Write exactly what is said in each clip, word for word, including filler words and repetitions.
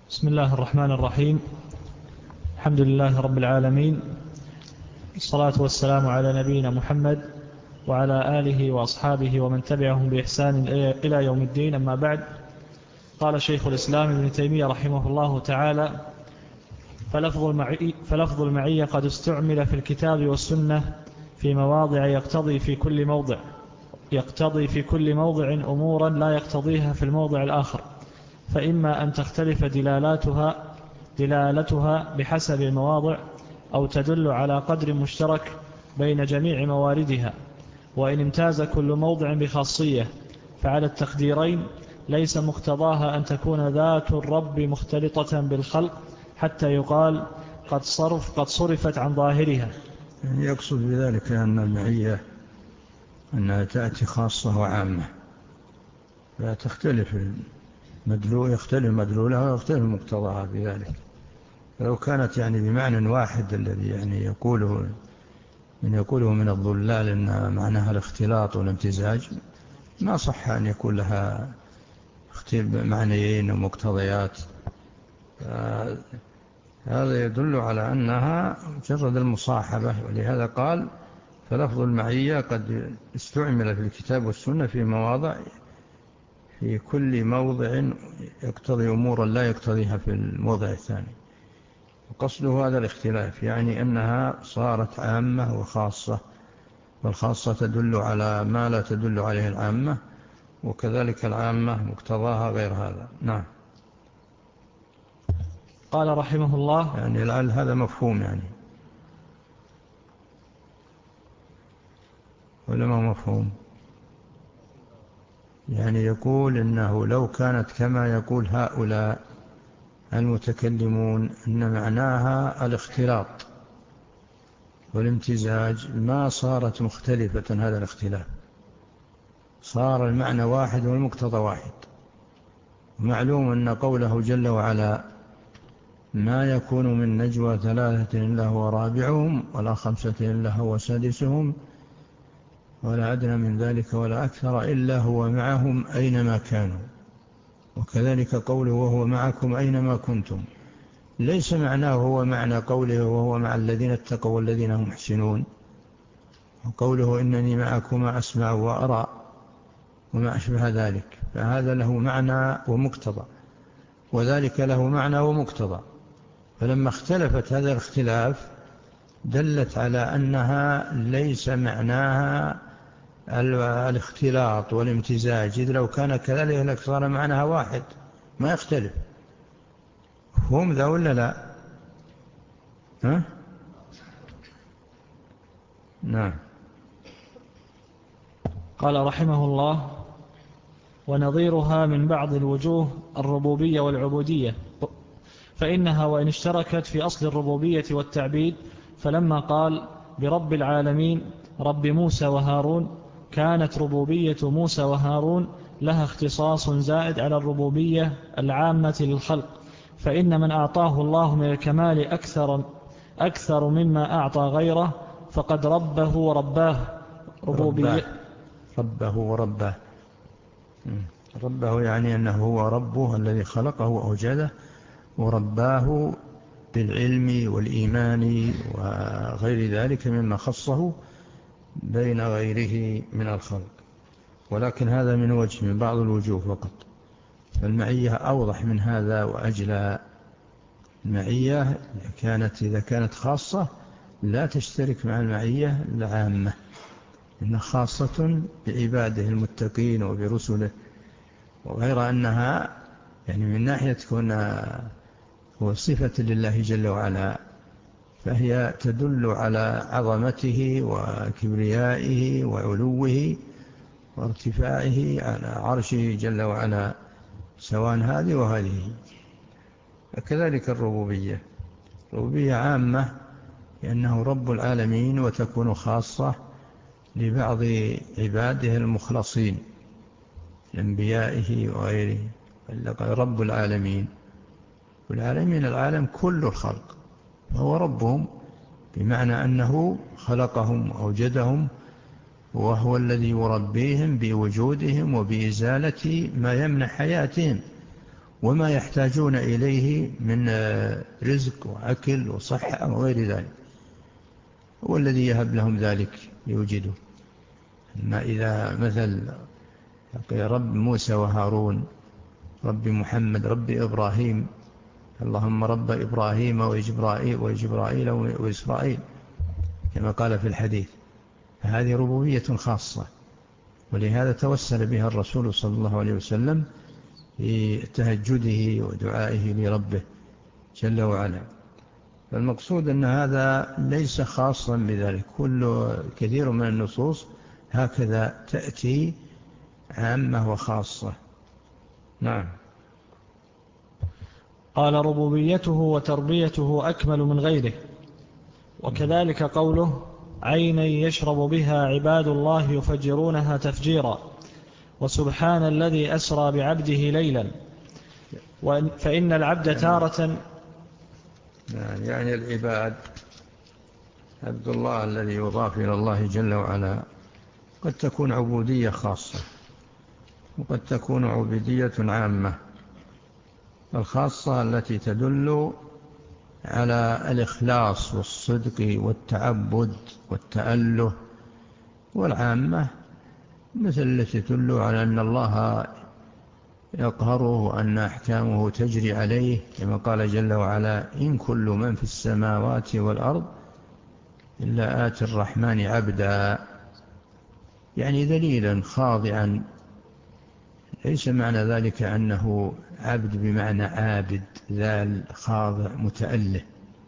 بسم الله الرحمن الرحيم. الحمد لله رب العالمين، الصلاة والسلام على نبينا محمد وعلى آله وأصحابه ومن تبعهم بإحسان إلى يوم الدين. أما بعد، قال شيخ الإسلام ابن تيمية رحمه الله تعالى: فلفظ المعية, فلفظ المعية قد استعمل في الكتاب والسنة في مواضع يقتضي في كل موضع يقتضي في كل موضع أمورا لا يقتضيها في الموضع الآخر، فإما أن تختلف دلالاتها دلالتها بحسب المواضع، أو تدل على قدر مشترك بين جميع مواردها. وإن امتاز كل موضع بخاصية فعلى التقديرين ليس مقتضاها أن تكون ذات الرب مختلطة بالخلق حتى يقال قد صرف قد صرفت عن ظاهرها. يقصد بذلك أن المعية أنها تأتي خاصة وعامة، لا تختلف المدلول، يختلف مدلولها ويختلف مقتضاها بذلك. لو كانت يعني بمعنى واحد الذي يعني يقوله من يقوله من الضلال أن معناها الاختلاط والامتزاج، ما صح أن يكون لها معنيين ومقتضيات. هذا يدل على أنها مجرد المصاحبة، ولهذا قال: فلفظ المعية قد استعمل في الكتاب والسنة في مواضع في كل موضع يقتضي أمورا لا يقتضيها في الموضع الثاني. وقصده هذا الاختلاف، يعني أنها صارت عامة وخاصة، والخاصة تدل على ما لا تدل عليه العامة، وكذلك العامة مقتضاها غير هذا. نعم. قال رحمه الله: يعني لعل هذا مفهوم يعني، ولا ما مفهوم؟ يعني يقول إنه لو كانت كما يقول هؤلاء المتكلمون أن معناها الاختلاط والامتزاج، ما صارت مختلفة هذا الاختلاف، صار المعنى واحد والمقتضى واحد. معلوم أن قوله جل وعلا: ما يكون من نجوى ثلاثة إلا هو رابعهم ولا خمسة إلا هو سادسهم ولا أدنى من ذلك ولا أكثر إلا هو معهم أينما كانوا، وكذلك قوله وهو معكم أينما كنتم، ليس معناه هو معنى قوله وهو مع الذين اتقوا والذين هم محسنون، وقوله إنني معكما أسمع وأرى وما أشبه ذلك، فهذا له معنى ومقتضى، وذلك له معنى ومقتضى. فلما اختلفت هذا الاختلاف دلت على أنها ليس معناها الاختلاط والامتزاج، إذ لو كان كذلك صار معناها واحد ما يختلف. هم ذا ولا لا؟ ها؟ نعم. قال رحمه الله: ونظيرها من بعض الوجوه الربوبية والعبودية، فإنها وإن اشتركت في أصل الربوبية والتعبيد، فلما قال برب العالمين رب موسى وهارون، كانت ربوبية موسى وهارون لها اختصاص زائد على الربوبية العامة للخلق، فإن من أعطاه الله من الكمال أكثر, أكثر مما أعطى غيره فقد ربه ورباه ربوبية. ربه ورباه ربه يعني أنه هو ربه الذي خلقه وأوجده، ورباه بالعلم والإيمان وغير ذلك مما خصه بين غيره من الخلق. ولكن هذا من وجه من بعض الوجوه فقط، فالمعية أوضح من هذا وأجلى. المعية كانت إذا كانت خاصة لا تشترك مع المعية العامة، إنها خاصة بعباده المتقين وبرسله، وغير أنها يعني من ناحية كونها هو صفة لله جل وعلا، فهي تدل على عظمته وكبريائه وعلوه وارتفاعه على عرشه جل وعلا، سواء هذه وهذه. وكذلك الربوبية، الربوبية عامة لأنه رب العالمين، وتكون خاصة لبعض عباده المخلصين لأنبيائه وغيره. رب العالمين، والعالمين العالم كل الخلق، فهو ربهم بمعنى أنه خلقهم وأوجدهم، وهو الذي يربيهم بوجودهم وبإزالة ما يمنع حياتهم، وما يحتاجون إليه من رزق وأكل وصحة وغير ذلك، هو الذي يهب لهم ذلك يوجده. أما إذا مثل رب موسى وهارون، رب محمد، رب إبراهيم، اللهم رب إبراهيم وجبرائيل وجبرائيل وإسرائيل كما قال في الحديث، فهذه ربوبية خاصة، ولهذا توسل بها الرسول صلى الله عليه وسلم في تهجده ودعائه لربه جل وعلا. فالمقصود أن هذا ليس خاصا بذلك، كل كثير من النصوص هكذا تأتي عامة وخاصة. نعم. قال ربوبيته وتربيته أكمل من غيره. وكذلك قوله عينا يشرب بها عباد الله يفجرونها تفجيرا، وسبحان الذي أسرى بعبده ليلا. فإن العبد تارة يعني العباد، عبد الله الذي يضاف إلى الله جل وعلا قد تكون عبودية خاصة وقد تكون عبودية عامة. الخاصة التي تدل على الإخلاص والصدق والتعبد والتأله، والعامة مثل التي تدل على أن الله يقهره وأن أحكامه تجري عليه، كما قال جل وعلا إن كل من في السماوات والأرض إلا آتي الرحمن عبدا، يعني ذليلا خاضعا. ليس معنى ذلك أنه عبد بمعنى عابد ذال خاضع متأله،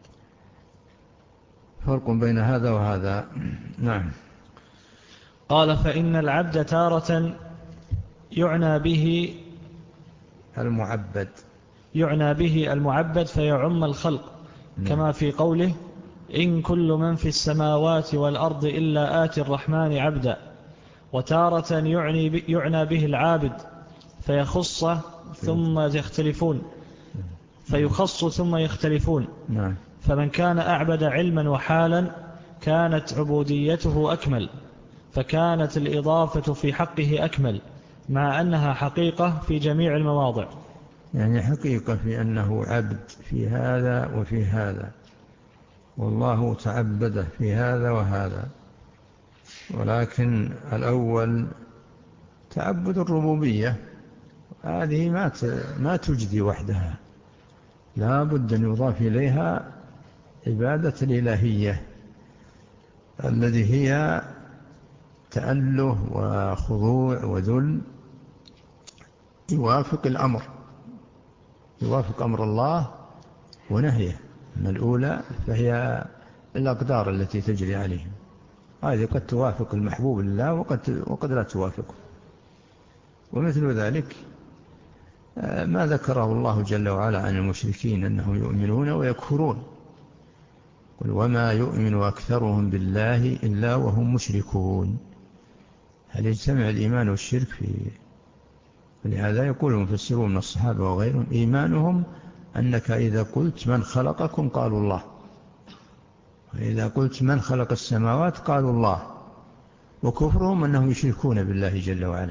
فرق بين هذا وهذا. نعم. قال فإن العبد تارة يعنى به المعبد يعنى به المعبد فيعم الخلق، كما في قوله إن كل من في السماوات والأرض إلا آتي الرحمن عبدا. وتارة يعني يعنى به العابد فيخص ثم يختلفون فيخص ثم يختلفون فمن كان أعبد علما وحالا كانت عبوديته أكمل، فكانت الإضافة في حقه أكمل، مع أنها حقيقة في جميع المواضع. يعني حقيقة في أنه عبد في هذا وفي هذا، والله تعبده في هذا وهذا. ولكن الأول تعبد الربوبية، هذه ما ما تجدي وحدها، لا بد أن يضاف إليها عبادة الإلهية الذي هي تأله وخضوع وذل، يوافق الأمر يوافق أمر الله ونهيه. من الأولى فهي الأقدار التي تجري عليهم، هذه قد توافق المحبوب لله وقد, وقد لا توافقه. ومثل ذلك ما ذكره الله جل وعلا عن المشركين أنهم يؤمنون ويكفرون، قل وما يؤمن أكثرهم بالله إلا وهم مشركون. هل يجتمع الإيمان والشرك في؟ ولهذا يقول المفسرون من الصحابة وغيرهم إيمانهم أنك إذا قلت من خلقكم قالوا الله، وإذا قلت من خلق السماوات قالوا الله. وكفرهم أنهم يشركون بالله جل وعلا.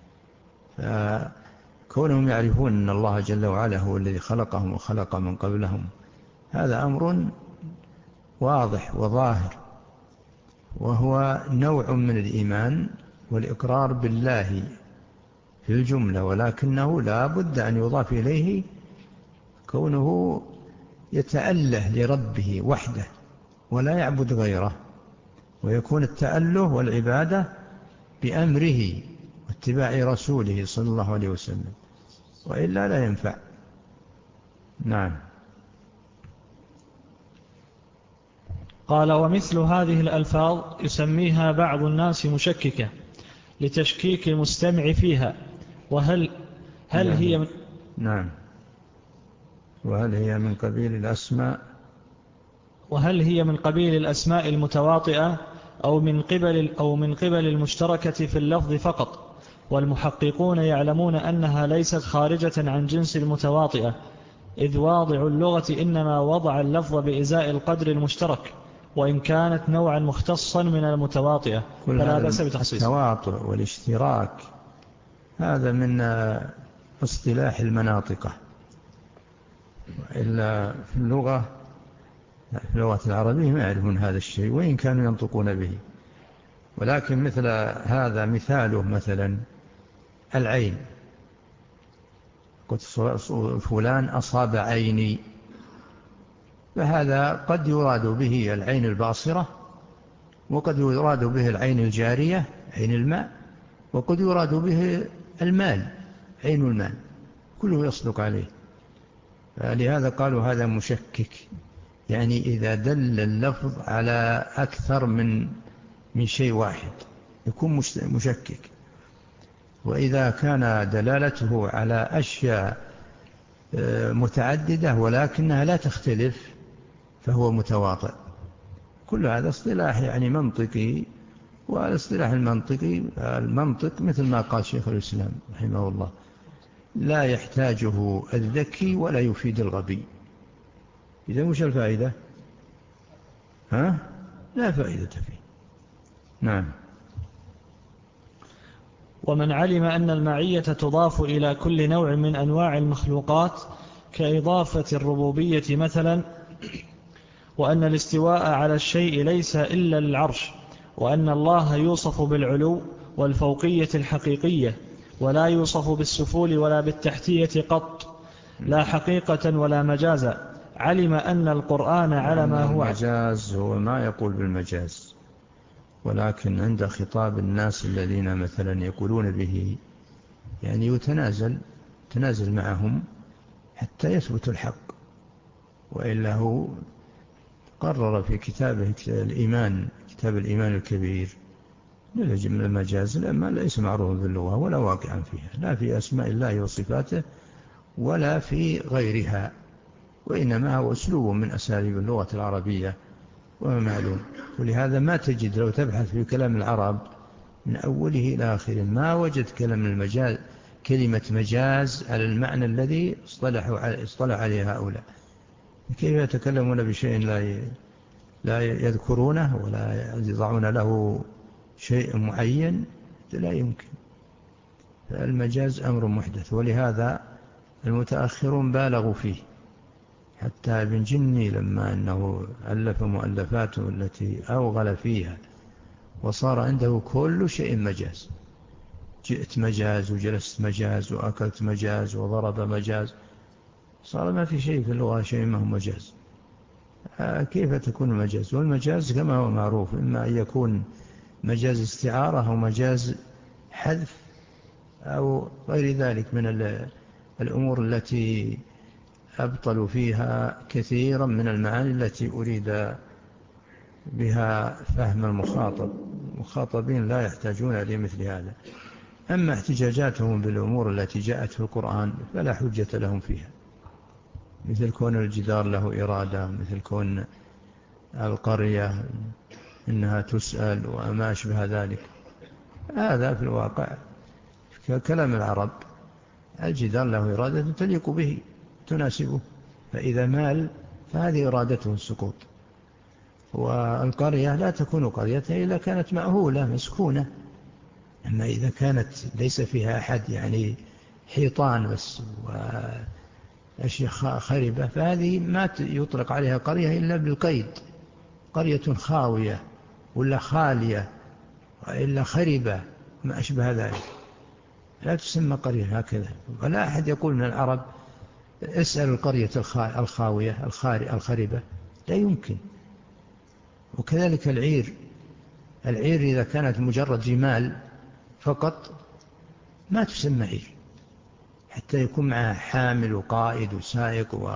فكونهم يعرفون أن الله جل وعلا هو الذي خلقهم وخلق من قبلهم، هذا أمر واضح وظاهر، وهو نوع من الإيمان والإقرار بالله في الجملة، ولكنه لا بد أن يضاف إليه كونه يتأله لربه وحده ولا يعبد غيره، ويكون التأله والعبادة بأمره واتباع رسوله صلى الله عليه وسلم، وإلا لا ينفع. نعم. قال ومثل هذه الألفاظ يسميها بعض الناس مشككة لتشكيك المستمع فيها، وهل هل نعم. هي من نعم. وهل هي من قبيل الأسماء وهل هي من قبيل الأسماء المتواطئة أو من قبل أو من قبل المشتركة في اللفظ فقط. والمحققون يعلمون أنها ليست خارجة عن جنس المتواطئة، إذ واضع اللغة إنما وضع اللفظ بإزاء القدر المشترك، وإن كانت نوعا مختصا من المتواطئة فلا بأس بتخصيصه. التواطؤ والاشتراك هذا من اصطلاح المناطقة، إلا في اللغة في اللغة العربية ما يعرفون هذا الشيء وإن كانوا ينطقون به. ولكن مثل هذا مثاله مثلا العين، قلت فلان أصاب عيني، فهذا قد يراد به العين الباصرة، وقد يراد به العين الجارية عين الماء، وقد يراد به المال عين المال، كله يصدق عليه. فلهذا قالوا هذا مشكك، يعني إذا دل اللفظ على أكثر من من شيء واحد يكون مشكك، وإذا كان دلالته على أشياء متعددة ولكنها لا تختلف فهو متواطئ. كل هذا اصطلاح يعني منطقي، والاصطلاح المنطقي المنطق مثل ما قال شيخ الإسلام رحمه الله لا يحتاجه الذكي ولا يفيد الغبي. إذا مش الفائدة؟ ها؟ لا فائدة فيه. نعم. ومن علم أن المعية تضاف إلى كل نوع من أنواع المخلوقات كإضافة الربوبية مثلا، وأن الاستواء على الشيء ليس إلا العرش، وأن الله يوصف بالعلو والفوقية الحقيقية ولا يوصف بالسفول ولا بالتحتية قط، لا حقيقة ولا مجازا، علم أن القرآن على ما هو. المجاز هو ما يقول بالمجاز، ولكن عند خطاب الناس الذين مثلا يقولون به يعني يتنازل تنازل معهم حتى يثبت الحق. وإلا هو قرر في كتابه الإيمان كتاب الإيمان الكبير من المجاز لما ليس معروف باللغة ولا واقعا فيها، لا في أسماء الله وصفاته ولا في غيرها، وإنما هو أسلوب من أساليب اللغة العربية وما معلوم. ولهذا ما تجد لو تبحث في كلام العرب من أوله إلى آخره ما وجد كلام المجاز كلمة مجاز على المعنى الذي اصطلحوا اصطلح عليه هؤلاء. كيف يتكلمون بشيء لا لا يذكرونه ولا يضعون له شيء معين؟ لا يمكن. المجاز أمر محدث، ولهذا المتأخرون بالغوا فيه. حتى ابن جني لما أنه ألف مؤلفاته التي أوغل فيها وصار عنده كل شيء مجاز، جئت مجاز وجلست مجاز وأكلت مجاز وضرب مجاز، صار ما في شيء في اللغة شيء ما هو مجاز. كيف تكون مجاز؟ والمجاز كما هو معروف إما أن يكون مجاز استعارة أو مجاز حذف أو غير ذلك من الأمور التي أبطلوا فيها كثيرا من المعاني التي أريد بها فهم المخاطب. المخاطبين لا يحتاجون لمثل هذا. أما احتجاجاتهم بالأمور التي جاءت في القرآن فلا حجة لهم فيها، مثل كون الجدار له إرادة، مثل كون القرية إنها تسأل وما أشبه ذلك. هذا في الواقع كلام العرب، الجدار له إرادة تليق به تناسبه، فإذا مال فهذه إرادته السقوط. والقرية لا تكون قرية إلا كانت مأهولة مسكونة. أما إذا كانت ليس فيها أحد يعني حيطان بس وأشياء خربة فهذه ما يطلق عليها قرية إلا بالقيد، قرية خاوية ولا خالية وإلا خربة ما أشبه ذلك لا تسمى قرية هكذا. ولا أحد يقول من العرب اسأل القرية الخاوية الخربة، لا يمكن. وكذلك العير، العير إذا كانت مجرد جمال فقط ما تسمى عير، حتى يكون معها حامل وقائد وسائق و...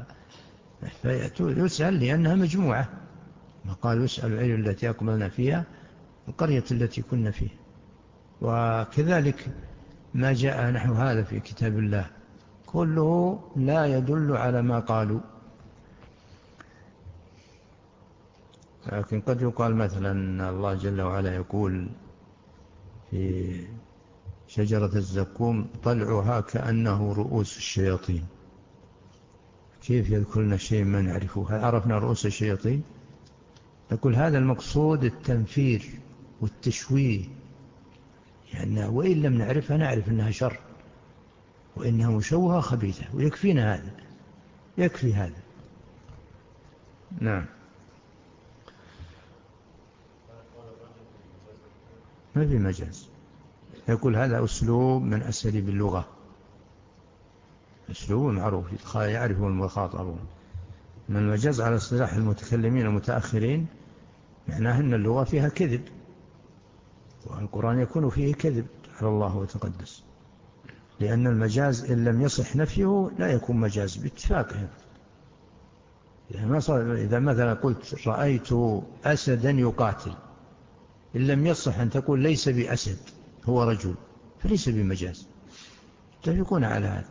فيسأل لأنها مجموعة. ما قال يسأل العير التي أقبلنا فيها القرية التي كنا فيها. وكذلك ما جاء نحو هذا في كتاب الله كله لا يدل على ما قالوا. لكن قد يقال مثلا الله جل وعلا يقول في شجرة الزقوم طلعها كأنه رؤوس الشياطين. كيف يذكرنا شيء ما نعرفه؟ هل عرفنا رؤوس الشياطين؟ نقول هذا المقصود التنفير والتشويه، يعني وإن لم نعرفها نعرف أنها شر وإنها مشوهة خبيثة ويكفينا هذا. يكفي هذا. نعم. ما في مجاز، يقول هذا أسلوب من أساليب اللغة، أسلوب معروف يعرفه المخاطبون. من المجاز على اصطلاح المتكلمين المتأخرين معناه أن اللغة فيها كذب، والقرآن يكون فيه كذب على الله وتقدس، لأن المجاز إن لم يصح نفيه لا يكون مجاز باتفاقهم. إذا مثلا قلت رأيت أسدا يقاتل، إن لم يصح أن تقول ليس بأسد هو رجل، فليس بمجاز، يتفقون على هذا.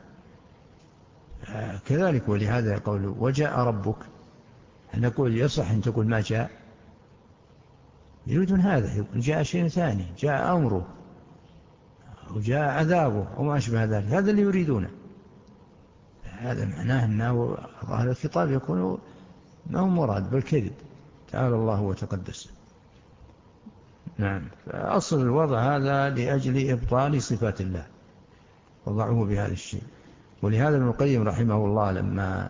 كذلك ولهذا يقول وجاء ربك، نقول يصح أن تقول ما جاء، يريدون هذا، يقول جاء شيء ثاني، جاء أمره وجاء عذابه وما أشبه ذلك، هذا اللي يريدونه. هذا معناه أنه ظاهر الخطاب يكون ما هو مراد بالكذب، تعالى الله وتقدس. نعم. فأصل الوضع هذا لأجل إبطال صفات الله، وضعه بهذا الشيء. ولهذا ابن القيم رحمه الله لما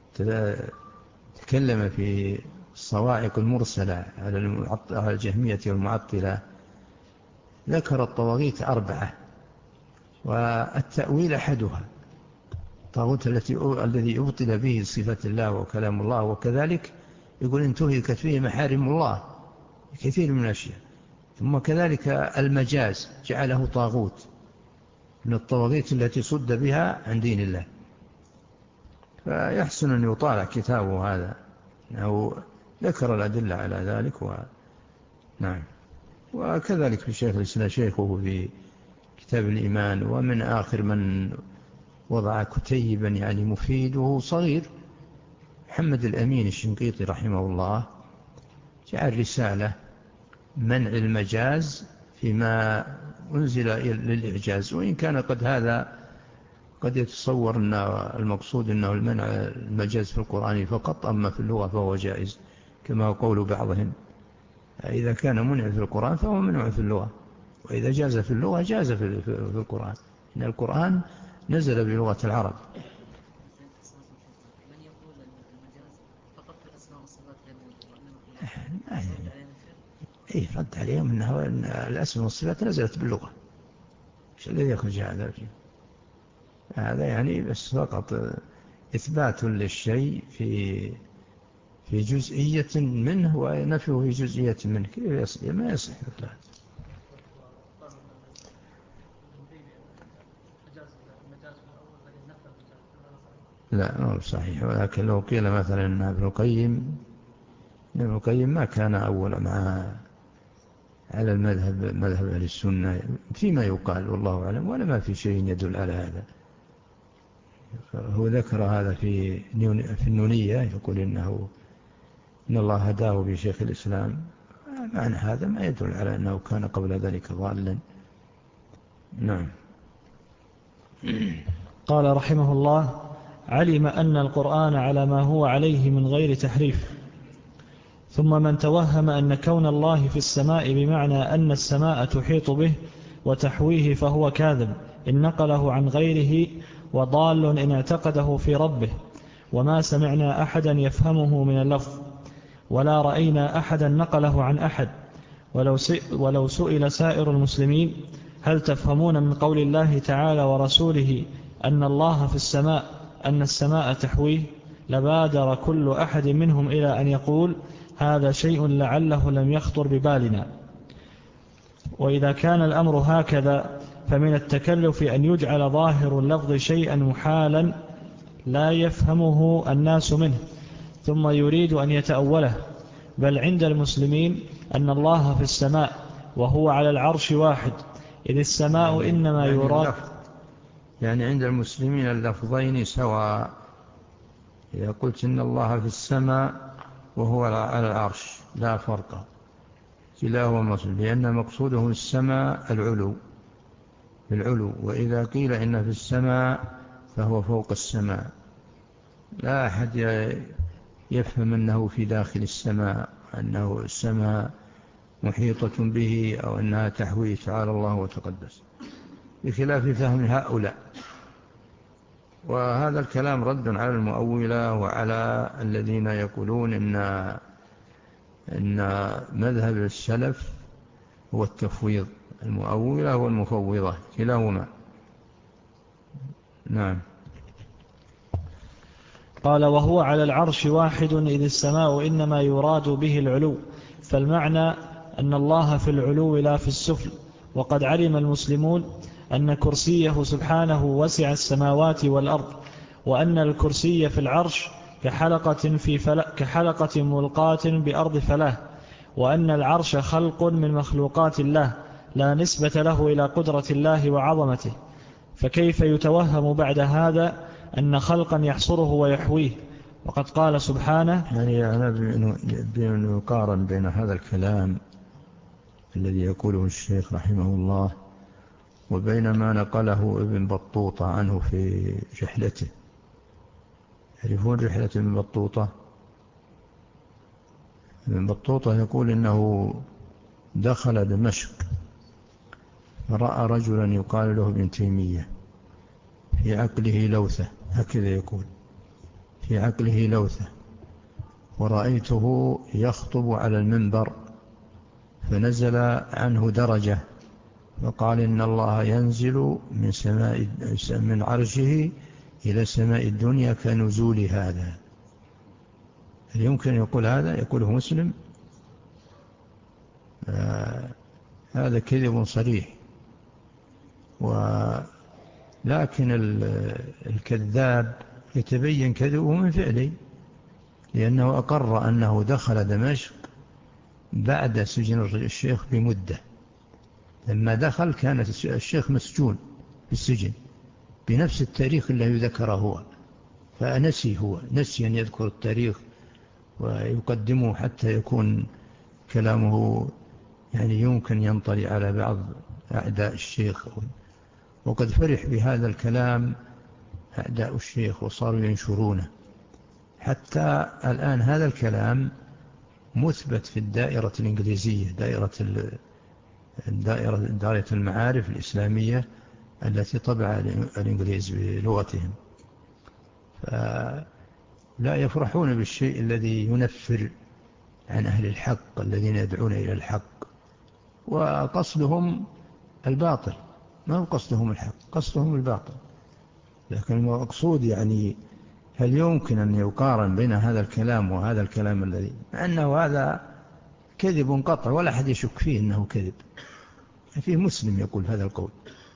تكلم في الصواعق المرسلة على الجهمية والمعطلة ذكر الطواغيت أربعة، والتأويل أحدها، الطاغوت التي الذي أبطل به صفات الله وكلام الله، وكذلك يقول انتهكت فيه محارم الله كثير من الأشياء. ثم كذلك المجاز جعله طاغوت من الطواغيت التي صد بها عن دين الله. فيحسن أن يطالع كتابه هذا، أنه ذكر الأدلة على ذلك. و... نعم. وكذلك في شيخ الإسلام شيخه في كتاب الإيمان، ومن آخر من وضع كتيبا يعني مفيد وهو صغير محمد الأمين الشنقيطي رحمه الله، جعل رسالة منع المجاز فيما أنزل للإعجاز، وإن كان قد هذا قد يتصور أن المقصود أنه المنع المجاز في القرآن فقط، أما في اللغة فهو جائز كما قول بعضهم، إذا كان منع في القرآن فهو منع في اللغة، وإذا جاز في اللغة جاز في القرآن، إن القرآن نزل بلغة العرب. من يقول المجاز فقط في الأسماء والصفات غير إيه رد عليهم أنه الأسماء والصفات نزلت باللغة، إيش الذي يخرج هذا فيه؟ هذا يعني بس فقط إثبات للشيء في في جزئية منه ونفيه في جزئية منه، كيف يصح؟ ما يصح مثل هذا. لا ما هو صحيح. ولكن لو قيل مثلا أن ابن القيم ابن القيم ما كان أول مع على المذهب مذهب أهل السنة فيما يقال والله أعلم، ولا ما في شيء يدل على هذا. هو ذكر هذا في في النونية، يقول إنه إن الله هداه بشيخ الإسلام، معنى هذا ما يدل على أنه كان قبل ذلك ضالا. نعم. قال رحمه الله: علم أن القرآن على ما هو عليه من غير تحريف. ثم من توهم أن كون الله في السماء بمعنى أن السماء تحيط به وتحويه فهو كاذب إن نقله عن غيره، وضال إن اعتقده في ربه. وما سمعنا أحدا يفهمه من اللفظ، ولا رأينا أحدا نقله عن أحد. ولو سئل سائر المسلمين هل تفهمون من قول الله تعالى ورسوله أن الله في السماء أن السماء تحويه، لبادر كل أحد منهم إلى أن يقول هذا شيء لعله لم يخطر ببالنا. وإذا كان الأمر هكذا فمن التكلف أن يجعل ظاهر اللفظ شيئا محالا لا يفهمه الناس منه ثم يريد أن يتأوله. بل عند المسلمين أن الله في السماء وهو على العرش واحد، إذ السماء يعني إنما يعني يراد يعني عند المسلمين اللفظين سواء. إذا قلت إن الله في السماء وهو على العرش لا فرق، كلاهما مطلوب، لأن مقصوده السماء العلو العلو وإذا قيل إن في السماء فهو فوق السماء، لا أحد يفهم أنه في داخل السماء، أنه السماء محيطة به أو أنها تحويه تعالى الله وتقدس، بخلاف فهم هؤلاء وهذا الكلام رد على المؤولة وعلى الذين يقولون إن إن مذهب السلف هو التفويض، المؤولة والمفوضة كلاهما. نعم. قال وهو على العرش واحد إذ السماء إنما يراد به العلو، فالمعنى أن الله في العلو لا في السفل. وقد علم المسلمون أن كرسيه سبحانه وسع السماوات والأرض، وأن الكرسي في العرش كحلقة, في فلا كحلقة ملقاة بأرض فلاه، وأن العرش خلق من مخلوقات الله لا نسبة له إلى قدرة الله وعظمته. فكيف يتوهم بعد هذا أن خلقا يحصره ويحويه؟ وقد قال سبحانه يعني أنا بأن يقارن بين هذا الكلام الذي يقوله الشيخ رحمه الله وبين ما نقله ابن بطوطة عنه في رحلته. يعرفون رحلة ابن بطوطة؟ ابن بطوطة يقول إنه دخل دمشق فرأى رجلا يقال له ابن تيمية في عقله لوثة، هكذا يقول، في عقله لوثة، ورأيته يخطب على المنبر فنزل عنه درجة فقال إن الله ينزل من سماء من عرشه إلى سماء الدنيا كنزول هذا. هل يمكن يقول هذا؟ يقوله مسلم؟ آه هذا كذب صريح. ولكن الكذاب يتبين كذبه من فعله، لأنه أقر أنه دخل دمشق بعد سجن الشيخ بمدة. لما دخل كان الشيخ مسجون في السجن بنفس التاريخ الذي ذكره هو، فنسي هو نسي أن يذكر التاريخ ويقدمه حتى يكون كلامه يعني يمكن ينطلي على بعض أعداء الشيخ. وقد فرح بهذا الكلام أعداء الشيخ وصاروا ينشرونه، حتى الآن هذا الكلام مثبت في الدائرة الإنجليزية، دائرة الدائرة دائرة المعارف الإسلامية التي طبع الإنجليز بلغتهم، فلا يفرحون بالشيء الذي ينفر عن أهل الحق الذين يدعون إلى الحق، وقصدهم الباطل، ما هو قصدهم الحق، قصدهم الباطل. لكن المقصود يعني هل يمكن أن يقارن بين هذا الكلام وهذا الكلام الذي أنه هذا كذب قطع ولا أحد يشك فيه أنه كذب؟ فيه مسلم يقول هذا القول.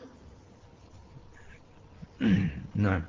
نعم.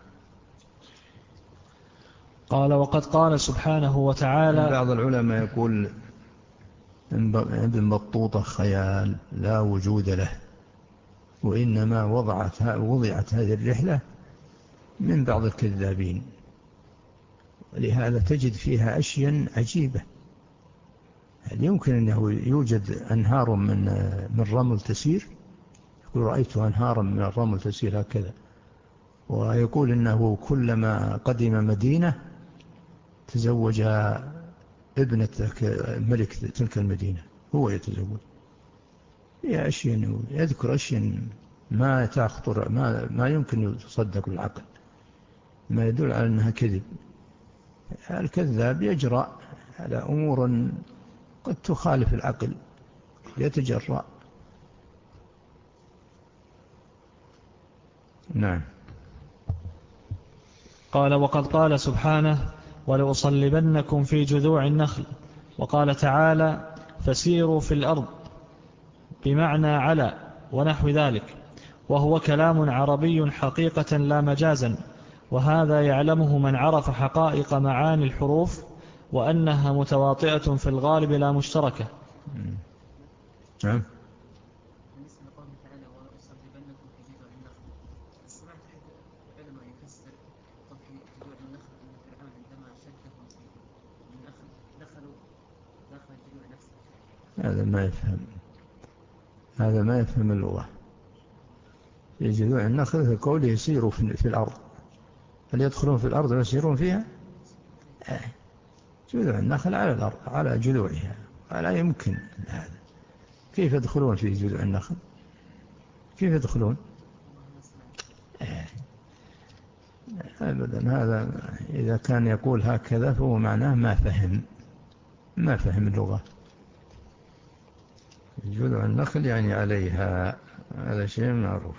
قال وقد قال سبحانه وتعالى. بعض العلماء يقول ابن بطوطة خيال لا وجود له، وإنما وضعت وضعت هذه الرحلة من بعض الكذابين، ولهذا تجد فيها أشياء عجيبة. هل يمكن أنه يوجد أنهار من من رمل تسير؟ يقول رأيت أنهارا من الرمل تسير هكذا. ويقول إنه كلما قدم مدينة تزوج ابنة ملك تلك المدينة، هو يتزوج. هي أشياء يذكر أشياء ما تخطر، ما ما يمكن تصدق العقل، ما يدل على أنها كذب. الكذاب يجرأ على أمور قد تخالف العقل، يتجرأ. نعم. قال وقد قال سبحانه ولأصلبنكم في جذوع النخل. وقال تعالى فسيروا في الأرض بمعنى على ونحو ذلك، وهو كلام عربي حقيقة لا مجازا، وهذا يعلمه من عرف حقائق معاني الحروف وأنها متواطئة في الغالب لا مشتركة. نعم. بالنسبة لقوله تعالى وأصلبنكم في جذوع النخل، سمعت أحد العلماء يفسر في جذوع النخل أن فرعون عندما شدهم في النخل دخلوا داخل الجذوع نفسها. هذا ما يفهم، هذا ما يفهم اللغة. في جذوع النخل في قوله يسيروا في الأرض، هل يدخلون في الأرض ويسيرون فيها؟ جذوع النخل على الأرض على جذوعها، لا يمكن هذا. كيف يدخلون في جذوع النخل؟ كيف يدخلون؟ أبدا، هذا إذا كان يقول هكذا فهو معناه ما فهم ما فهم اللغة. جذع النخل يعني عليها، هذا شيء معروف.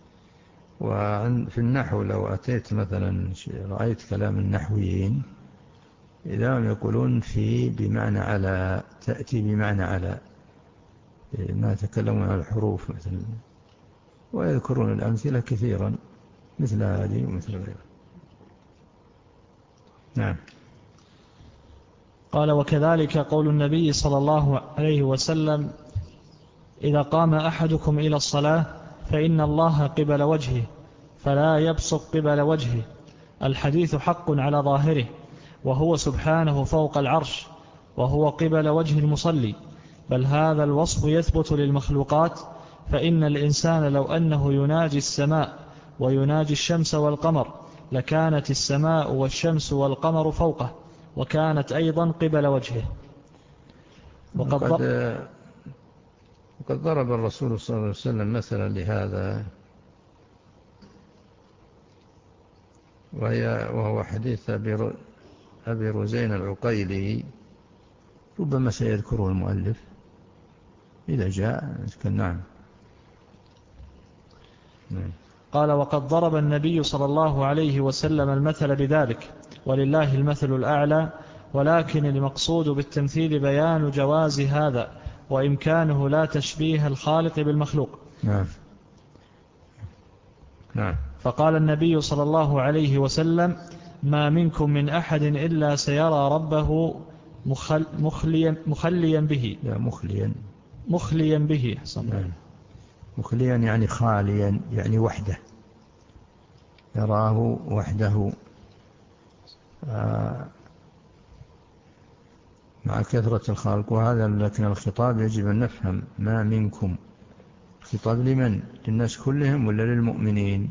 وفي النحو لو أتيت مثلا رأيت كلام النحويين إذا هم يقولون في بمعنى على، تأتي بمعنى على، ما يتكلمون عن الحروف مثلا، ويذكرون الأمثلة كثيرا مثل هذه ومثل غيرها. نعم. قال: وكذلك قول النبي صلى الله عليه وسلم: إذا قام أحدكم إلى الصلاة فإن الله قبل وجهه فلا يبصق قبل وجهه. الحديث حق على ظاهره، وهو سبحانه فوق العرش، وهو قبل وجه المصلي. بل هذا الوصف يثبت للمخلوقات، فإن الإنسان لو أنه يناجي السماء ويناجي الشمس والقمر لكانت السماء والشمس والقمر فوقه، وكانت أيضا قبل وجهه. وقد, وقد ضرب الرسول صلى الله عليه وسلم مثلا لهذا، وهو حديث أبي رزين العقيلي، ربما سيذكره المؤلف إذا جاء. نعم. قال: وقد ضرب النبي صلى الله عليه وسلم المثل بذلك، ولله المثل الأعلى، ولكن المقصود بالتمثيل بيان جواز هذا وإمكانه لا تشبيه الخالق بالمخلوق. نعم. نعم. فقال النبي صلى الله عليه وسلم: ما منكم من أحد إلا سيرى ربه مخل مخليا, مخليا به. لا مخليا مخليا به. نعم. مخليا يعني خاليا، يعني وحده، يراه وحده. آه مع كثرة الخلق. وهذا لكن الخطاب يجب أن نفهم ما منكم، الخطاب لمن؟ للناس كلهم ولا للمؤمنين؟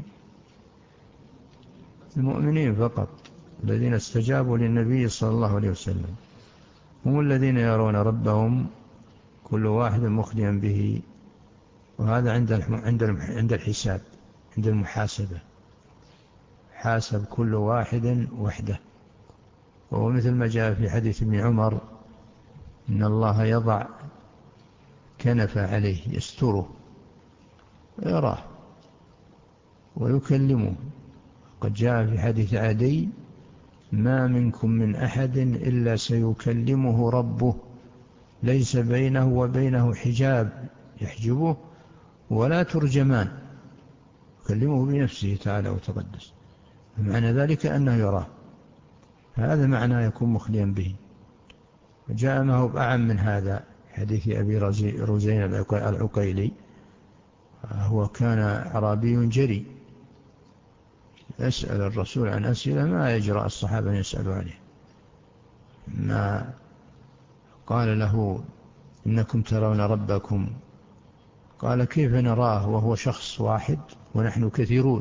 المؤمنين فقط، الذين استجابوا للنبي صلى الله عليه وسلم هم الذين يرون ربهم كل واحد مخليا به. وهذا عند عند عند الحساب، عند المحاسبة، حاسب كل واحد وحده. وهو مثل ما جاء في حديث ابن عمر: إن الله يضع كنف عليه يستره ويراه ويكلمه. قد جاء في حديث عدي: ما منكم من أحد إلا سيكلمه ربه، ليس بينه وبينه حجاب يحجبه ولا ترجمان، يكلمه بنفسه تعالى وتقدس. معنى ذلك أنه يراه، هذا معنى يكون مخليا به. وجاء ما هو أعم من هذا، حديث أبي رزين العقيلي: هو كان أعرابي جري يسأل الرسول عن أسئلة ما يجرأ الصحابة أن يسألوا عليه. ما قال له: إنكم ترون ربكم. قال: كيف نراه وهو شخص واحد ونحن كثيرون؟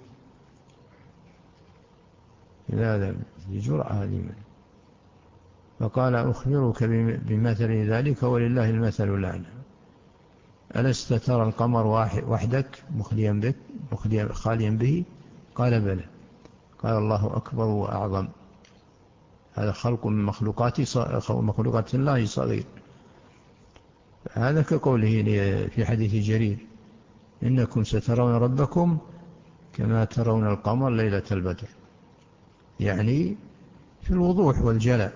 هذا بجرأة هذه. فقال: أخبرك بمثل ذلك ولله المثل الأعلى. ألست ترى القمر وحدك مخليا بك مخليا خاليا به؟ قال: بلى. قال: الله أكبر وأعظم. هذا خلق من مخلوقات مخلوقات الله صغير. هذا كقوله في حديث جرير: إنكم سترون ربكم كما ترون القمر ليلة البدر، يعني في الوضوح والجلاء،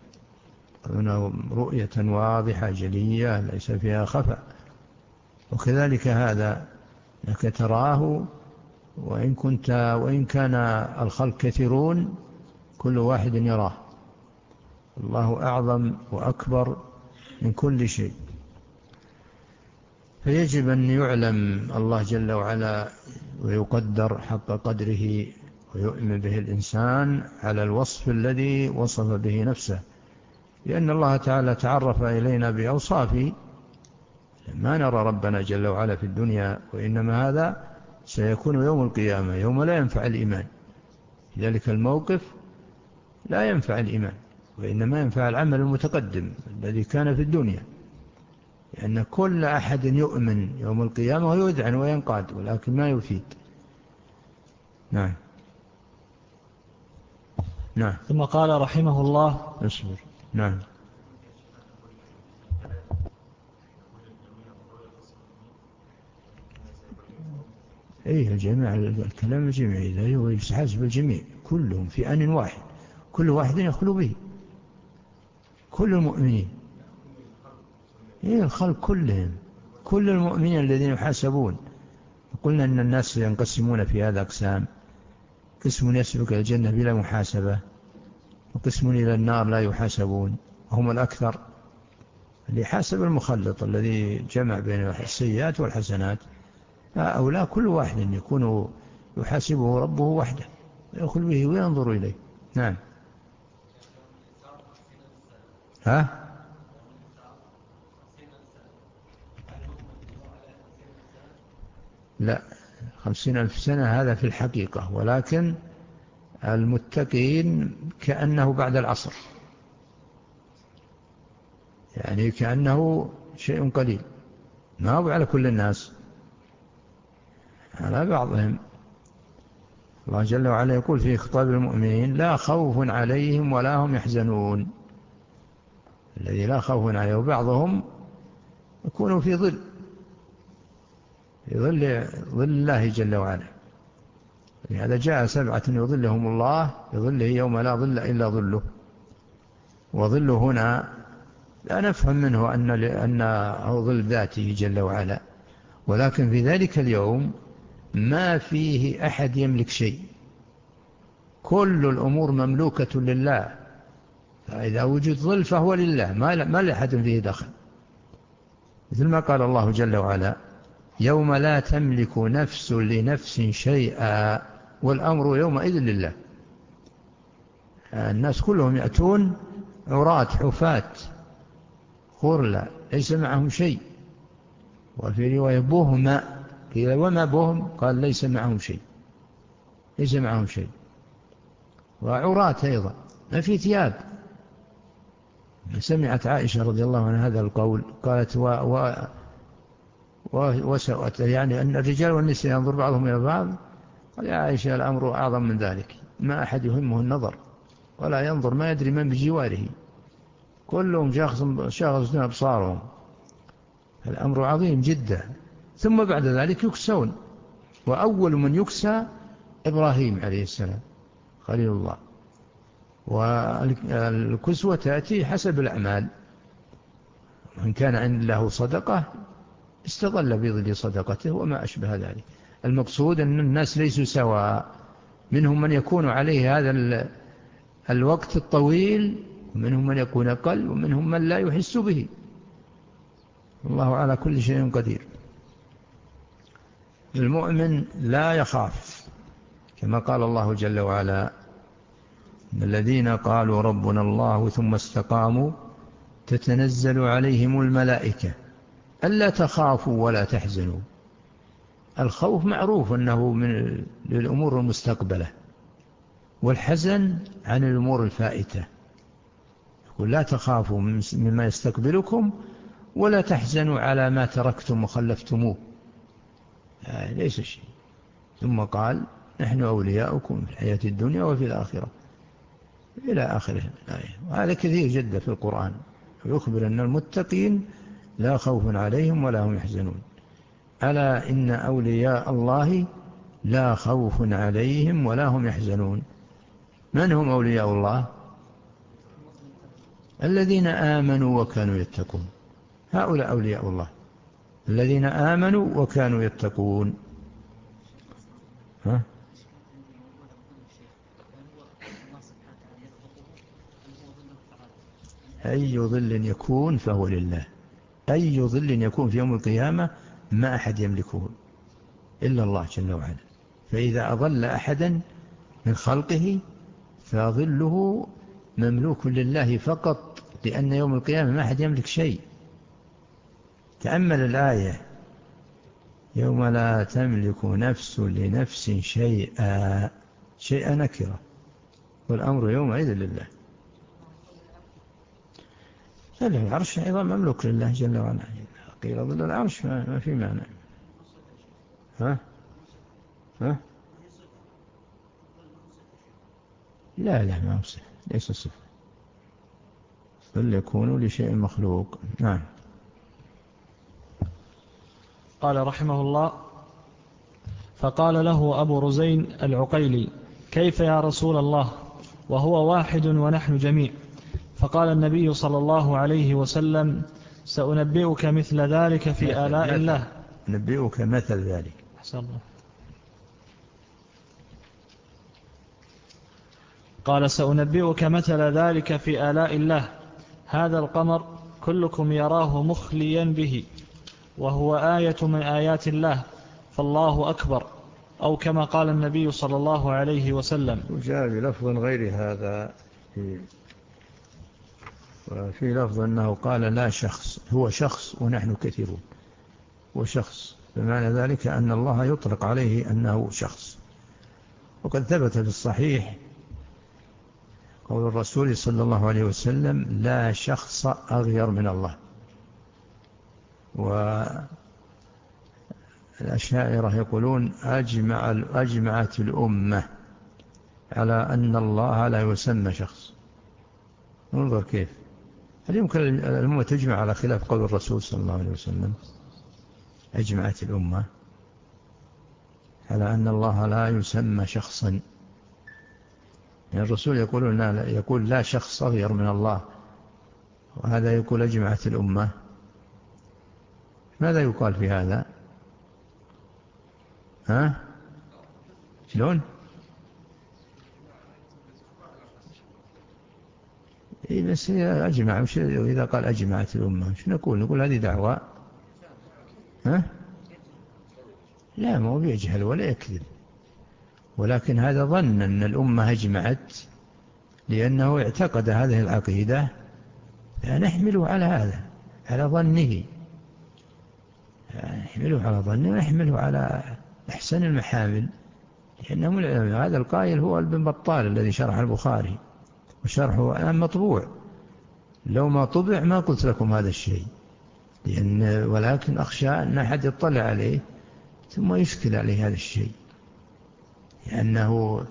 رؤية واضحة جلية ليس فيها خفاء. وكذلك هذا لك تراه وإن كنت وإن كان الخلق كثيرون كل واحد يراه. الله أعظم وأكبر من كل شيء. فيجب أن يعلم الله جل وعلا ويقدر حق قدره ويؤمن به الإنسان على الوصف الذي وصف به نفسه، لأن الله تعالى تعرف إلينا بأوصافه. ما نرى ربنا جل وعلا في الدنيا، وإنما هذا سيكون يوم القيامة، يوم لا ينفع الإيمان. في ذلك الموقف لا ينفع الإيمان، وإنما ينفع العمل المتقدم الذي كان في الدنيا، لأن كل أحد يؤمن يوم القيامة ويذعن وينقاد، ولكن ما يفيد. نعم. نعم. ثم قال رحمه الله اصبر. نعم. أيه الجميع، الكلام الجميع لا يحاسب الجميع كلهم في آن واحد، كل واحد يخلو به، كل المؤمنين. إيه الخلق كلهم، كل المؤمنين الذين يحاسبون. قلنا أن الناس ينقسمون في هذا أقسام: قسم يسلك الجنة بلا محاسبة، وقسم إلى النار لا يحاسبون، وهم الأكثر. اللي حاسب المخلط الذي جمع بين السيئات والحسنات، هؤلاء كل واحد يكون يحاسبه ربه وحده ويأخذ به وينظر إليه. نعم. ها؟ لا، خمسين ألف سنة هذا في الحقيقة، ولكن المتقين كأنه بعد العصر، يعني كأنه شيء قليل، ما هو على كل الناس، على بعضهم. الله جل وعلا يقول في خطاب المؤمنين: لا خوف عليهم ولا هم يحزنون. الذي لا خوف عليه، وبعضهم يكونوا في ظل، في ظل ظل الله جل وعلا. لهذا جاء سبعة يظلهم الله بظله يوم لا ظل إلا ظله. وظله هنا لا نفهم منه أن أنه ظل ذاته جل وعلا، ولكن في ذلك اليوم ما فيه أحد يملك شيء، كل الأمور مملوكة لله، فإذا وجد ظل فهو لله، ما لأحد فيه دخل. مثل ما قال الله جل وعلا: يوم لا تملك نفس لنفس شيئا والأمر يومئذ لله. الناس كلهم يأتون عراة حفاة غرلا ليس معهم شيء، وفي رواية بهما، قيل وما بهم؟ قال ليس معهم شيء، ليس معهم شيء. وعراة أيضا ما في ثياب. سمعت عائشة رضي الله عنها هذا القول، قالت و و وسأت، يعني أن الرجال والنساء ينظر بعضهم إلى بعض. قال يا عائشة الأمر أعظم من ذلك، ما أحد يهمه النظر ولا ينظر، ما يدري من بجواره، كلهم شاغلون أبصارهم. الأمر عظيم جدا. ثم بعد ذلك يكسون، وأول من يكسى إبراهيم عليه السلام خليل الله. والكسوة تأتي حسب الأعمال، من كان عند له صدقة استظل بظل صدقته وما أشبه ذلك. المقصود أن الناس ليسوا سواء، منهم من يكون عليه هذا الوقت الطويل، ومنهم من يكون أقل، ومنهم من لا يحس به. الله على كل شيء قدير. المؤمن لا يخاف، كما قال الله جل وعلا: الذين قالوا ربنا الله ثم استقاموا تتنزل عليهم الملائكة ألا تخافوا ولا تحزنوا. الخوف معروف أنه من الأمور المستقبلة، والحزن عن الأمور الفائتة. يقول لا تخافوا مما يستقبلكم ولا تحزنوا على ما تركتم وخلفتموه، آه ليس شيء. ثم قال: نحن أولياؤكم في الحياة الدنيا وفي الآخرة، إلى آخره الآية. وهذا كثير جدا في القرآن، ويخبر أن المتقين لا خوف عليهم ولا هم يحزنون. ألا إن أولياء الله لا خوف عليهم ولا هم يحزنون. من هم أولياء الله؟ الذين آمنوا وكانوا يتقون، هؤلاء أولياء الله، الذين آمنوا وكانوا يتقون. ها؟ أي ظل يكون فهو لله، أي ظل يكون في يوم القيامة ما أحد يملكه إلا الله جل وعلا. فإذا أظل أحدا من خلقه فظله مملوك لله فقط، لأن يوم القيامة ما أحد يملك شيء. تأمل الآية: يوم لا تملك نفس لنفس شيئا، شيئا نكرة، والأمر يومئذ لله. العرش أيضا مملوك لله جل وعلا، قيل ظل العرش ما في معنى. ها؟ ها؟ لا لا ما هو صفة، ليس صفة، بل يكون لشيء مخلوق. نعم. قال رحمه الله: فقال له أبو رزين العقيلي: كيف يا رسول الله وهو واحد ونحن جميع؟ فقال النبي صلى الله عليه وسلم: سأنبئك مثل ذلك في مثل آلاء مثل الله. نبئك مثل ذلك. أحسن الله. قال: سأنبئك مثل ذلك في آلاء الله. هذا القمر كلكم يراه مخليا به، وهو آية من آيات الله، فالله أكبر، أو كما قال النبي صلى الله عليه وسلم. وجاء بلفظ غير هذا في وفي لفظ أنه قال: لا شخص، هو شخص ونحن كثيرون. وشخص بمعنى ذلك أن الله يطلق عليه أنه شخص. وقد ثبت في الصحيح قول الرسول صلى الله عليه وسلم: لا شخص أغير من الله. والأشاعرة يقولون: أجمع أجمعت الأمة على أن الله لا يسمى شخص. انظر كيف، هل يمكن الأمة تجمع على خلاف قول الرسول صلى الله عليه وسلم؟ أجمعت الأمة على أن الله لا يسمى شخصا. يعني الرسول يقول لا, يقول لا شخص أغير من الله، وهذا يقول أجمعت الأمة. ماذا يقال في هذا؟ ها؟ شلون؟ إيه بس أجمع، وش إذا قال أجمعت الأمة شو نقول؟ نقول هذه دعوة. ها؟ لا، ما هو بيجهل ولا يكذب، ولكن هذا ظن أن الأمة أجمعت لأنه اعتقد هذه العقيدة، فنحمله على هذا، على ظنه، نحمله على ظنه ونحمله على أحسن المحامل، لأنه من العلماء. هذا القائل هو ابن بطال الذي شرح البخاري، وشرحه الآن مطبوع. لو ما طبع ما قلت لكم هذا الشيء، لأن ولكن أخشى أن أحد يطلع عليه ثم يشكل عليه هذا الشيء، لأنه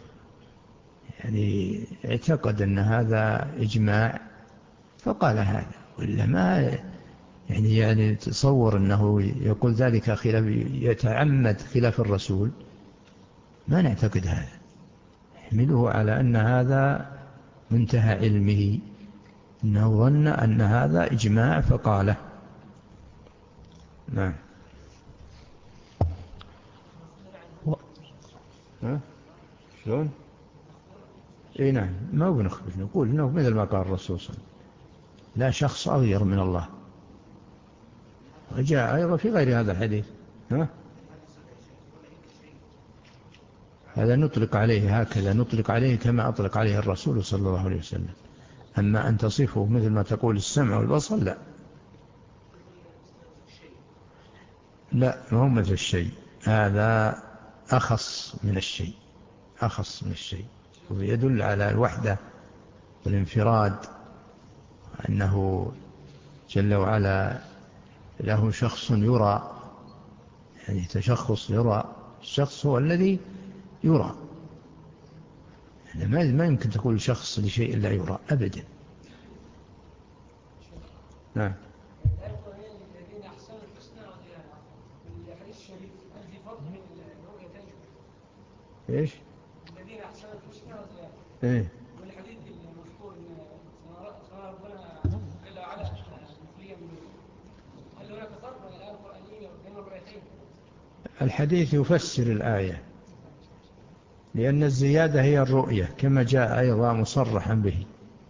يعني اعتقد أن هذا إجماع فقال هذا، ولا ما يعني يعني تصور أنه يقول ذلك خلاف، يتعمد خلاف الرسول. ما نعتقد هذا، نحمله على أن هذا منتهى علمه، أنه ظن أن هذا إجماع فقاله. نعم. ها؟ شلون؟ اي نعم، ما بنخبر، نقول انه مثل ما قال الرسول صلى الله عليه وسلم: لا شخص أغير من الله. وجاء أيضا في غير هذا الحديث. ها؟ هذا نطلق عليه هكذا، نطلق عليه كما أطلق عليه الرسول صلى الله عليه وسلم. أما أن تصفه مثل ما تقول السمع والبصر، لا لا، ما هو مثل الشيء، هذا أخص من الشيء، أخص من الشيء، ويدل على الوحدة والانفراد، أنه جل وعلا له شخص يرى، يعني تشخص يرى، الشخص هو الذي يرى، يعني ما يمكن تقول شخص لشيء لا يرى أبدا. نعم. ايش؟ الذين احسنوا الحسنى وزياده. ايه. والحديث المذكور ان سماه ربنا جل وعلا مخليا به، هل هناك فرق بين الايه القرانيه وبين الرؤيتين؟ الحديث يفسر الايه، لان الزياده هي الرؤيه كما جاء ايضا مصرحا به.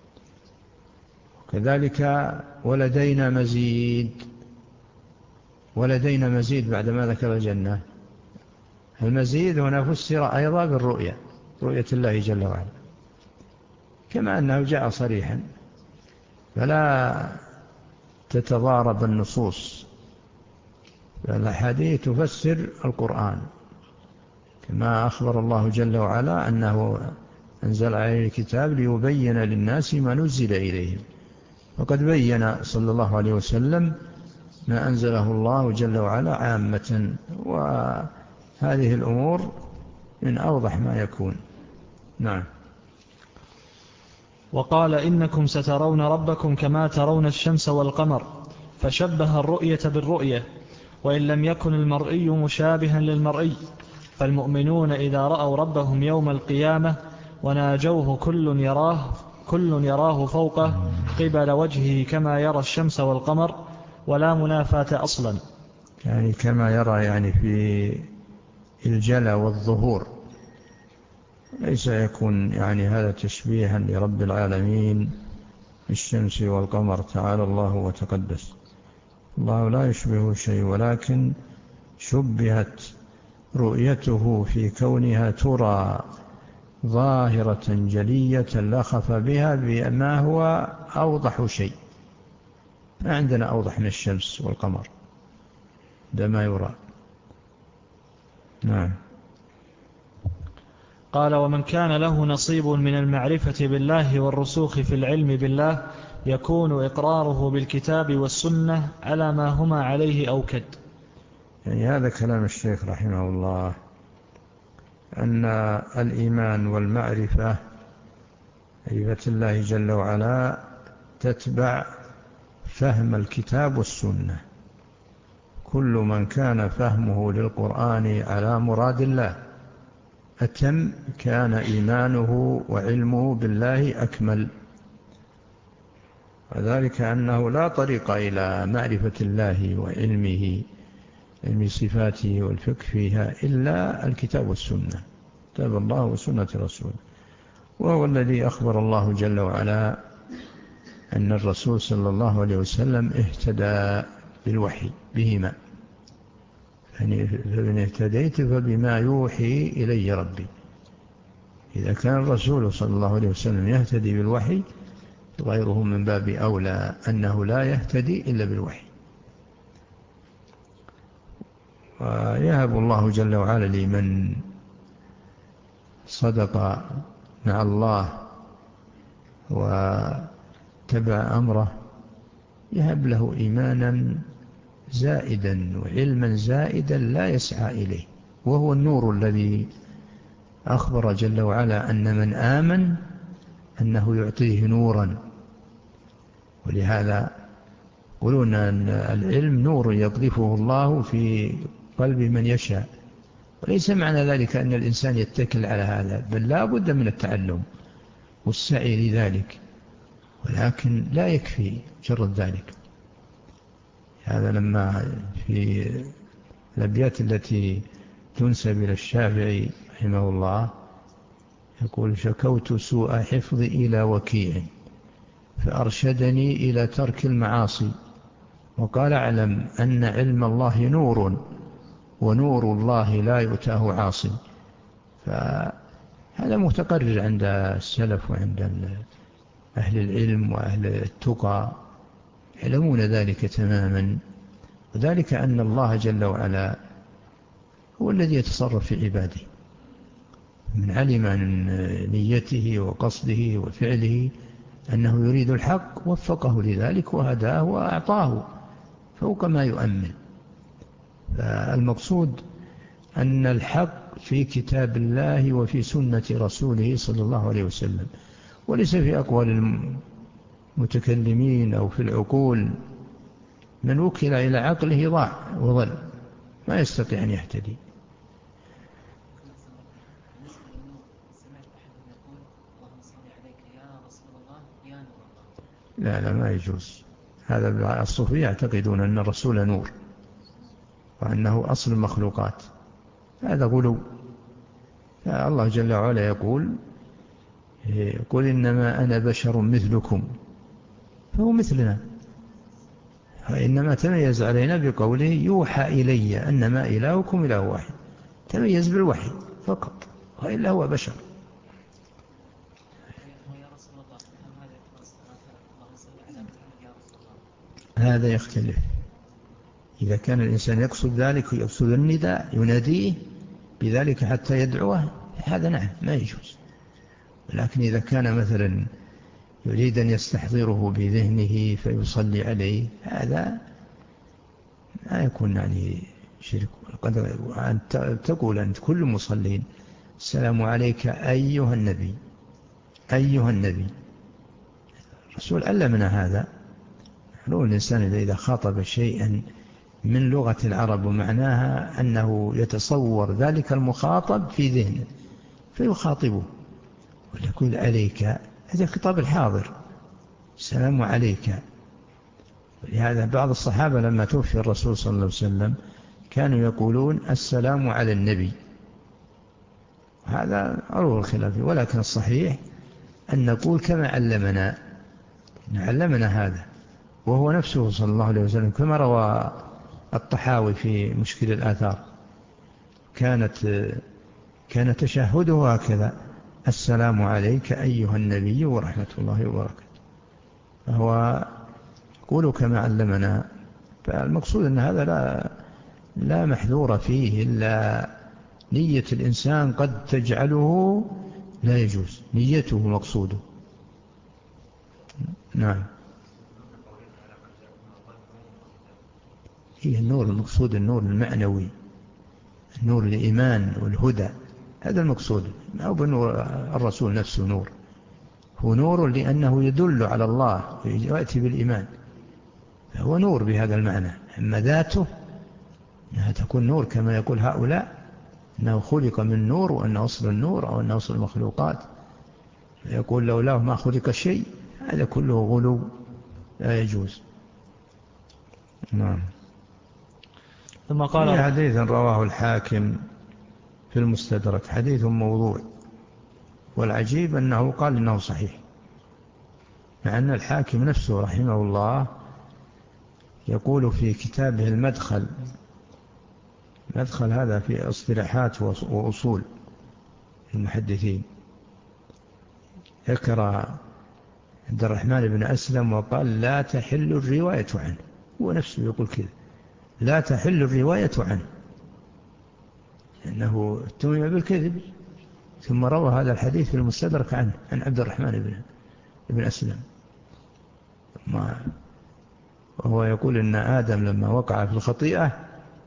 كذلك ولدينا مزيد، ولدينا مزيد بعدما ذكر الجنه. المزيد هنا فسر أيضا بالرؤية، رؤية الله جل وعلا، كما أنه جاء صريحا، فلا تتضارب النصوص، فالأحاديث تفسر القرآن، كما أخبر الله جل وعلا أنه أنزل عليه الكتاب ليبين للناس ما نزل إليهم، وقد بين صلى الله عليه وسلم ما أنزله الله جل وعلا عامة، وهذه الأمور من أوضح ما يكون. نعم. وقال إنكم سترون ربكم كما ترون الشمس والقمر، فشبه الرؤية بالرؤية، وإن لم يكن المرئي مشابها للمرئي، فالمؤمنون إذا رأوا ربهم يوم القيامة وناجوه كل يراه, كل يراه فوقه قبل وجهه كما يرى الشمس والقمر، ولا منافاة أصلا. يعني كما يرى يعني في الجلى والظهور، ليس يكون يعني هذا تشبيها لرب العالمين بالشمس والقمر، تعالى الله وتقدس. الله لا يشبه شيء، ولكن شبهت رؤيته في كونها ترى ظاهرة جلية لا خفى بها بما هو أوضح شيء. ما عندنا أوضح من الشمس والقمر، ده ما يرى. نعم. قال: ومن كان له نصيب من المعرفة بالله والرسوخ في العلم بالله يكون إقراره بالكتاب والسنة على ما هما عليه أوكد. يعني هذا كلام الشيخ رحمه الله، أن الإيمان والمعرفة معرفة الله جل وعلا تتبع فهم الكتاب والسنة. كل من كان فهمه للقرآن على مراد الله أتم كان إيمانه وعلمه بالله أكمل، وذلك أنه لا طريق إلى معرفة الله وعلمه، علم صفاته والفقه فيها، إلا الكتاب والسنة، كتاب الله وسنة رسوله. وهو الذي أخبر الله جل وعلا أن الرسول صلى الله عليه وسلم اهتدى بالوحي بهما، فإن اهتديت فبما يوحي إلي ربي. إذا كان الرسول صلى الله عليه وسلم يهتدي بالوحي، غيره من باب أولى أنه لا يهتدي إلا بالوحي. ويهب الله جل وعلا لمن صدق مع الله وتبع أمره، يهب له إيمانا زائدا وعلما زائدا لا يسعى إليه، وهو النور الذي أخبر جل وعلا أن من آمن أنه يعطيه نورا. ولهذا يقولون أن العلم نور يقذفه الله في قلب من يشاء، وليس معنى ذلك أن الإنسان يتكل على هذا، بل لا بد من التعلم والسعي لذلك، ولكن لا يكفي جرد ذلك. هذا لما في الأبيات التي تنسب إلى الشافعي رحمه الله يقول: شكوت سوء حفظي إلى وكيع فأرشدني إلى ترك المعاصي، وقال: اعلم أن علم الله نور ونور الله لا يؤتاه عاصي. فهذا متقرر عند السلف وعند أهل العلم وأهل التقى، يعلمون ذلك تماما، وذلك أن الله جل وعلا هو الذي يتصرف في عباده. من علم من نيته وقصده وفعله أنه يريد الحق وفقه لذلك وهداه وأعطاه فوق ما يؤمل. فالمقصود أن الحق في كتاب الله وفي سنة رسوله صلى الله عليه وسلم، وليس في أقوال المتكلمين أو في العقول. من وكل إلى عقله ضاع وضل، ما يستطيع أن يهتدي. لا لا ما يجوز هذا. الصوفية يعتقدون أن الرسول نور وأنه أصل المخلوقات، هذا غلو. الله جل وعلا يقول: قل إنما أنا بشر مثلكم، فهو مثلنا، وإنما تميز علينا بقوله يوحى إلي أنما إلهكم إله واحد، تميز بالوحي فقط، وإلا هو بشر. هذا يختلف، إذا كان الإنسان يقصد ذلك ويقصد النداء يناديه بذلك حتى يدعوه، هذا نعم ما يجوز. ولكن إذا كان مثلا يريد أن يستحضره بذهنه فيصلي عليه، هذا لا يكون يعني شرك. قد تقول أنت كل مصلين: السلام عليك أيها النبي، أيها النبي، الرسول علمنا هذا. لو الإنسان إذا خاطب شيئا من لغة العرب ومعناها أنه يتصور ذلك المخاطب في ذهنه فيخاطبه ويقول عليك، هذا خطاب الحاضر، السلام عليك. ولهذا بعض الصحابة لما توفي الرسول صلى الله عليه وسلم كانوا يقولون السلام على النبي. هذا أروى الخلاف، ولكن الصحيح أن نقول كما علمنا، علمنا هذا، وهو نفسه صلى الله عليه وسلم كما روى الطحاوي في مشكل الآثار كانت كان تشهده هكذا: السلام عليك أيها النبي ورحمة الله وبركاته. فهو قولوا كما علمنا. فالمقصود أن هذا لا لا محذور فيه، إلا نية الإنسان قد تجعله لا يجوز، نيته مقصوده. نعم. هي النور المقصود، النور المعنوي، النور الإيمان والهدى، هذا المقصود. أو بنور الرسول نفسه نور، هو نور لأنه يدل على الله ويأتي بالإيمان، فهو نور بهذا المعنى. أما ذاته أنها تكون نور كما يقول هؤلاء أنه خلق من نور وأنه أصل النور أو أنه أصل المخلوقات، يقول لولاه ما خلق شيء، هذا كله غلو لا يجوز. نعم. ثم قال في حديث رواه الحاكم في المستدرك، حديث موضوع، والعجيب أنه قال إنه صحيح، مع أن الحاكم نفسه رحمه الله يقول في كتابه المدخل، مدخل هذا في اصطلاحات وأصول المحدثين، ذكر عبد الرحمن بن أسلم وقال لا تحل الرواية عنه، هو نفسه يقول كذا، لا تحل الرواية عنه، لأنه اتهم بالكذب، ثم روى هذا الحديث في المستدرك عنه عن عبد الرحمن بن, بن أسلم. وهو يقول إن آدم لما وقع في الخطيئة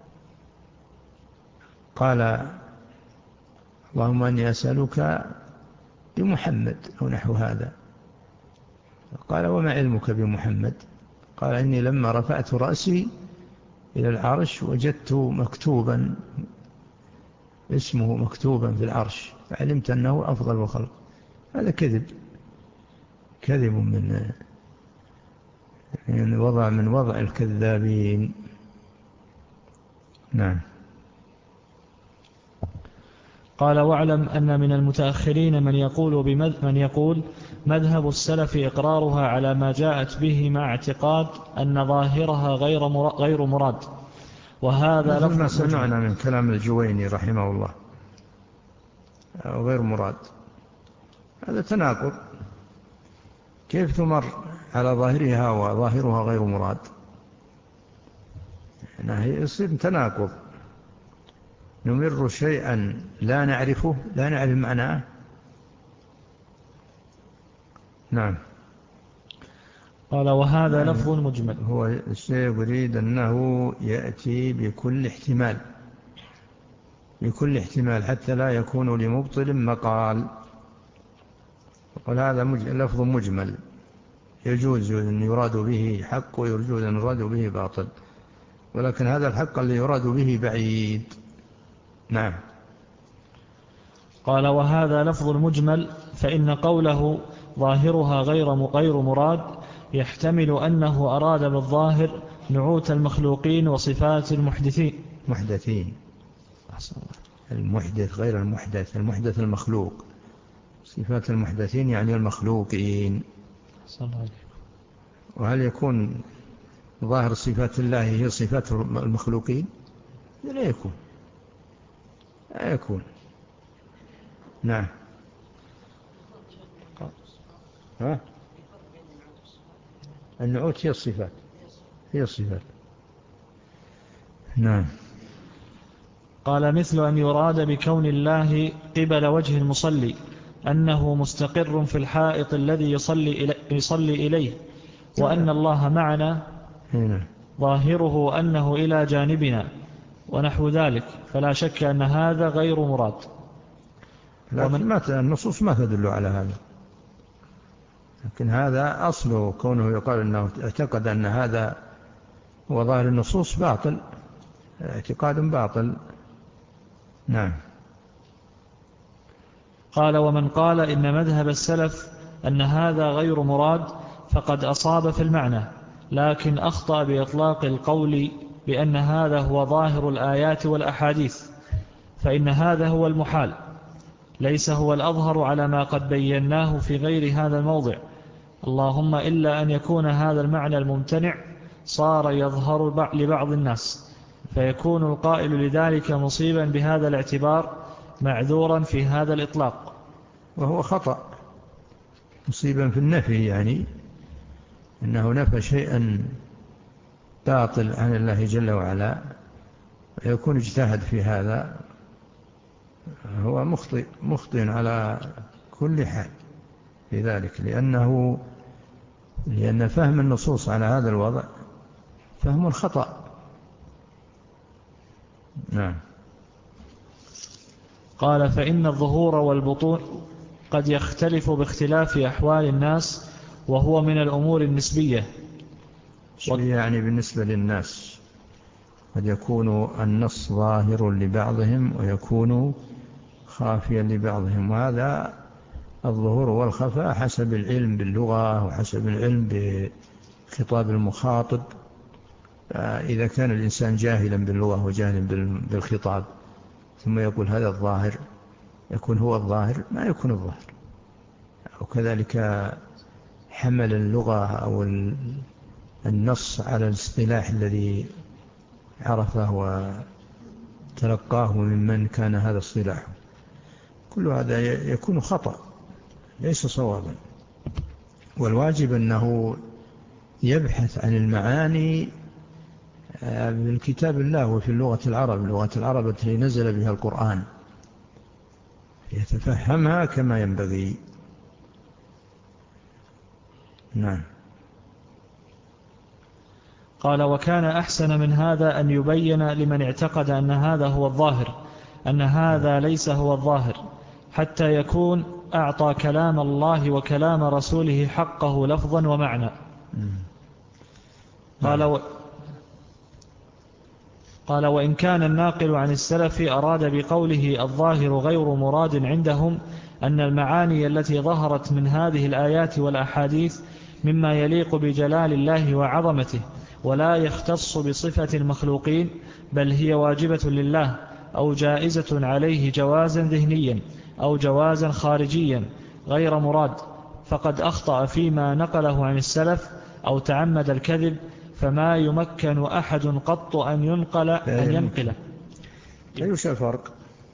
قال اللهم أني أسألك بمحمد أو نحو هذا، قال وما علمك بمحمد؟ قال إني لما رفعت رأسي إلى العرش وجدت مكتوبا اسمه مكتوبا في العرش فعلمت أنه أفضل الخلق. هذا كذب، كذب من يعني وضع من وضع الكذابين. نعم. قال واعلم أن من المتأخرين من يقول, بمذ من يقول مذهب السلف إقرارها على ما جاءت به مع اعتقاد أن ظاهرها غير غير مراد، وهذا مثل ما لفظ سمعنا من كلام الجويني رحمه الله، غير مراد، هذا تناقض. كيف تمر على ظاهرها وظاهرها غير مراد؟ يعني يصير تناقض، نمر شيئا لا نعرفه، لا نعرف معناه. نعم. قال وهذا لفظ مجمل. هو الشيء يريد أنه يأتي بكل احتمال، بكل احتمال حتى لا يكون لمبطل مقال. وقال هذا لفظ مجمل، يجوز أن يراد به حق ويجوز أن يراد به باطل، ولكن هذا الحق اللي يراد به بعيد. نعم. قال وهذا لفظ مجمل، فإن قوله ظاهرها غير غير مراد يحتمل أنه أراد بالظاهر نعوت المخلوقين وصفات المحدثين. محدثين، المحدث غير المحدث، المحدث المخلوق، صفات المحدثين يعني المخلوقين. وهل يكون ظاهر صفات الله هي صفات المخلوقين؟ لا يكون، لا يكون. نعم. ها؟ النعوت هي الصفات، هي الصفات. نعم. قال مثل أن يراد بكون الله قبل وجه المصلي أنه مستقر في الحائط الذي يصلي, إلي يصلي إليه، وأن الله معنا ظاهره أنه إلى جانبنا ونحو ذلك، فلا شك أن هذا غير مراد. لكن ما النصوص ما تدل على هذا، لكن هذا أصله كونه يقال أنه اعتقد أن هذا هو ظاهر النصوص باطل، اعتقاد باطل. نعم. قال: ومن قال إن مذهب السلف أن هذا غير مراد فقد أصاب في المعنى، لكن أخطأ بإطلاق القول بأن هذا هو ظاهر الآيات والأحاديث، فإن هذا هو المحال، ليس هو الأظهر على ما قد بيناه في غير هذا الموضع، اللهم إلا أن يكون هذا المعنى الممتنع صار يظهر لبعض الناس، فيكون القائل لذلك مصيبا بهذا الاعتبار معذورا في هذا الإطلاق. وهو خطأ، مصيبا في النفي، يعني أنه نفى شيئا باطل عن الله جل وعلا، ويكون اجتهد في هذا، هو مخطئ مخطئ على كل حال في ذلك، لأنه لأن فهم النصوص على هذا الوضع فهم خطأ. نعم. قال: فإن الظهور والبطون قد يختلف باختلاف أحوال الناس، وهو من الأمور النسبية. يعني بالنسبة للناس قد يكون النص ظاهر لبعضهم ويكون خافيا لبعضهم، وهذا الظهور والخفاء حسب العلم باللغة وحسب العلم بخطاب المخاطب. إذا كان الإنسان جاهلا باللغة وجاهلا بالخطاب ثم يقول هذا الظاهر، يكون هو الظاهر، ما يكون الظاهر. وكذلك حمل اللغة أو النص على الاصطلاح الذي عرفه وتلقاه ممن كان هذا اصطلاحه، كل هذا يكون خطأ ليس صوابا. والواجب أنه يبحث عن المعاني بالكتاب الله وفي اللغة العرب، لغة العرب التي نزل بها القرآن، يتفهمها كما ينبغي. نعم. قال: وكان أحسن من هذا أن يبين لمن اعتقد أن هذا هو الظاهر أن هذا ليس هو الظاهر، حتى يكون أعطى كلام الله وكلام رسوله حقه لفظا ومعنى. قال و... قال: وإن كان الناقل عن السلف أراد بقوله الظاهر غير مراد عندهم أن المعاني التي ظهرت من هذه الآيات والأحاديث مما يليق بجلال الله وعظمته، ولا يختص بصفة المخلوقين، بل هي واجبة لله أو جائزة عليه جوازا ذهنيا أو جوازا خارجيا غير مراد، فقد أخطأ فيما نقله عن السلف أو تعمد الكذب، فما يمكن أحد قط أن ينقل أن ينقله. أيش الفرق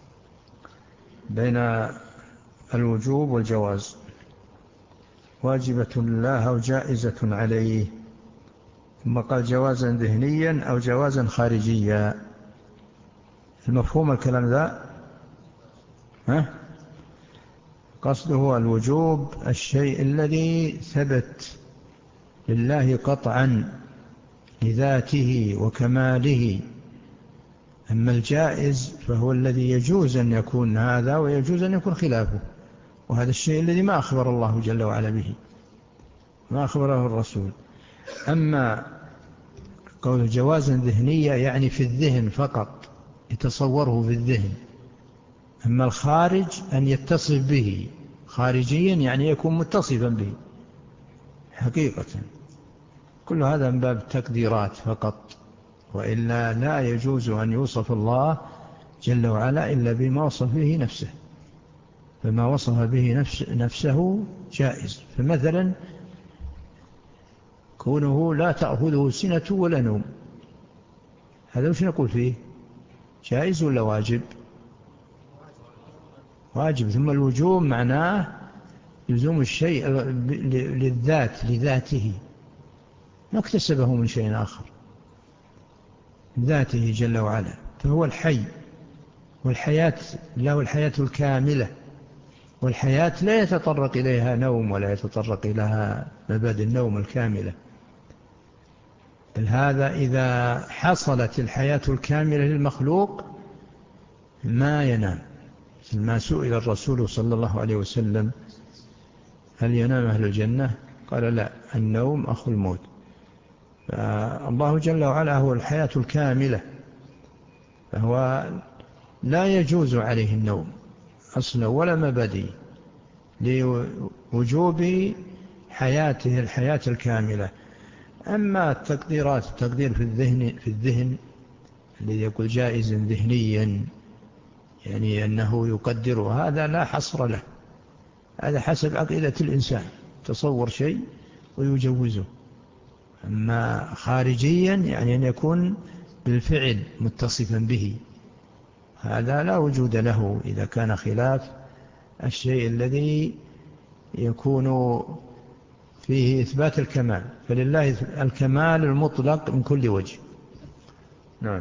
بين الوجوب والجواز؟ واجبة لله أو جائزة عليه، ثم قال جوازا ذهنيا أو جوازا خارجيا. المفهوم الكلام ذا؟ ها؟ قصده الوجوب الشيء الذي ثبت لله قطعا لذاته وكماله، أما الجائز فهو الذي يجوز أن يكون هذا ويجوز أن يكون خلافه، وهذا الشيء الذي ما أخبر الله جل وعلا به، ما أخبره الرسول. أما قول جوازا ذهنية يعني في الذهن فقط، يتصوره في الذهن. أما الخارج أن يتصف به خارجيا، يعني يكون متصفا به حقيقة. كل هذا من باب التقديرات فقط، وإلا لا يجوز أن يوصف الله جل وعلا إلا بما وصف به نفسه، فما وصف به نفس نفسه جائز. فمثلا كونه لا تأخذه سنة ولا نوم، هذا وش نقول فيه؟ جائز ولا واجب؟ واجب. ثم الوجوب معناه لزوم الشيء للذات لذاته، ما اكتسبه من شيء آخر، ذاته جل وعلا، فهو الحي، والحياة له الحياة الكاملة، والحياة لا يتطرق إليها نوم ولا يتطرق إليها مبادئ النوم الكاملة. بل هذا إذا حصلت الحياة الكاملة للمخلوق ما ينام، ما سئل الرسول صلى الله عليه وسلم هل ينام أهل الجنة؟ قال لا، النوم أخو الموت. فالله جل وعلا هو الحياة الكاملة، فهو لا يجوز عليه النوم أصلا ولا مبدئ، لوجوب حياته الحياة الكاملة. أما التقديرات، التقدير في الذهن في الذهن الذي يقول جائز ذهنيا، يعني أنه يقدر، هذا لا حصر له، هذا حسب عقيدة الإنسان، تصور شيء ويجوزه. أما خارجيا يعني أن يكون بالفعل متصفا به، هذا لا وجود له إذا كان خلاف الشيء الذي يكون فيه إثبات الكمال، فلله الكمال المطلق من كل وجه. نعم.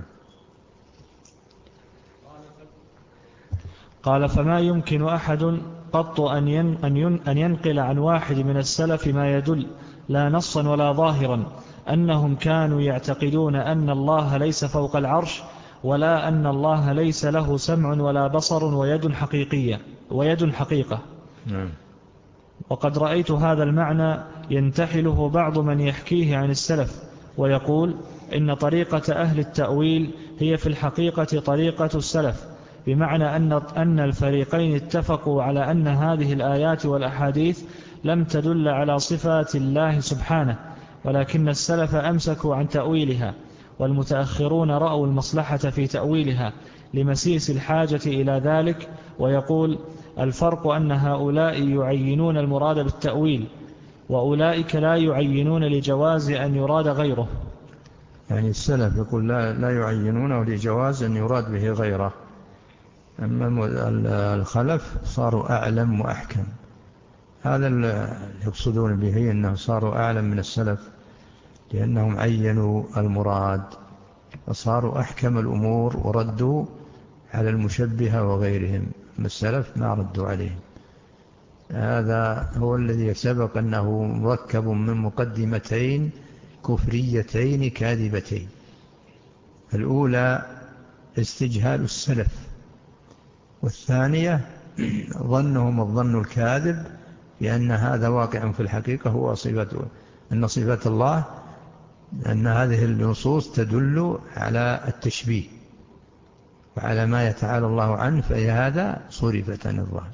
قال فما يمكن أحد قط أن ينقل عن واحد من السلف ما يدل لا نصا ولا ظاهرا أنهم كانوا يعتقدون أن الله ليس فوق العرش، ولا أن الله ليس له سمع ولا بصر ويد حقيقية ويد حقيقة. نعم. وقد رأيت هذا المعنى ينتحله بعض من يحكيه عن السلف، ويقول إن طريقة أهل التأويل هي في الحقيقة طريقة السلف، بمعنى أن أن الفريقين اتفقوا على أن هذه الآيات والأحاديث لم تدل على صفات الله سبحانه، ولكن السلف أمسكوا عن تأويلها، والمتأخرون رأوا المصلحة في تأويلها لمسيس الحاجة إلى ذلك. ويقول الفرق أن هؤلاء يعينون المراد بالتأويل، وأولئك لا يعينون لجواز أن يراد غيره. يعني السلف يقول لا, لا يعينونه لجواز أن يراد به غيره، أما الخلف صاروا أعلم وأحكم. هذا اللي يقصدون به أنه صاروا أعلم من السلف، لأنهم عينوا المراد وصاروا أحكم الأمور وردوا على المشبهة وغيرهم، أما السلف ما ردوا عليهم. هذا هو الذي سبق أنه مركب من مقدمتين كفريتين كاذبتين. الأولى استجهال السلف، والثانية ظنهم الظن الكاذب بأن هذا واقع في الحقيقة هو صفته، أن صفات الله، أن هذه النصوص تدل على التشبيه وعلى ما يتعالى الله عنه، فهي هذا صرفت عن الظاهر.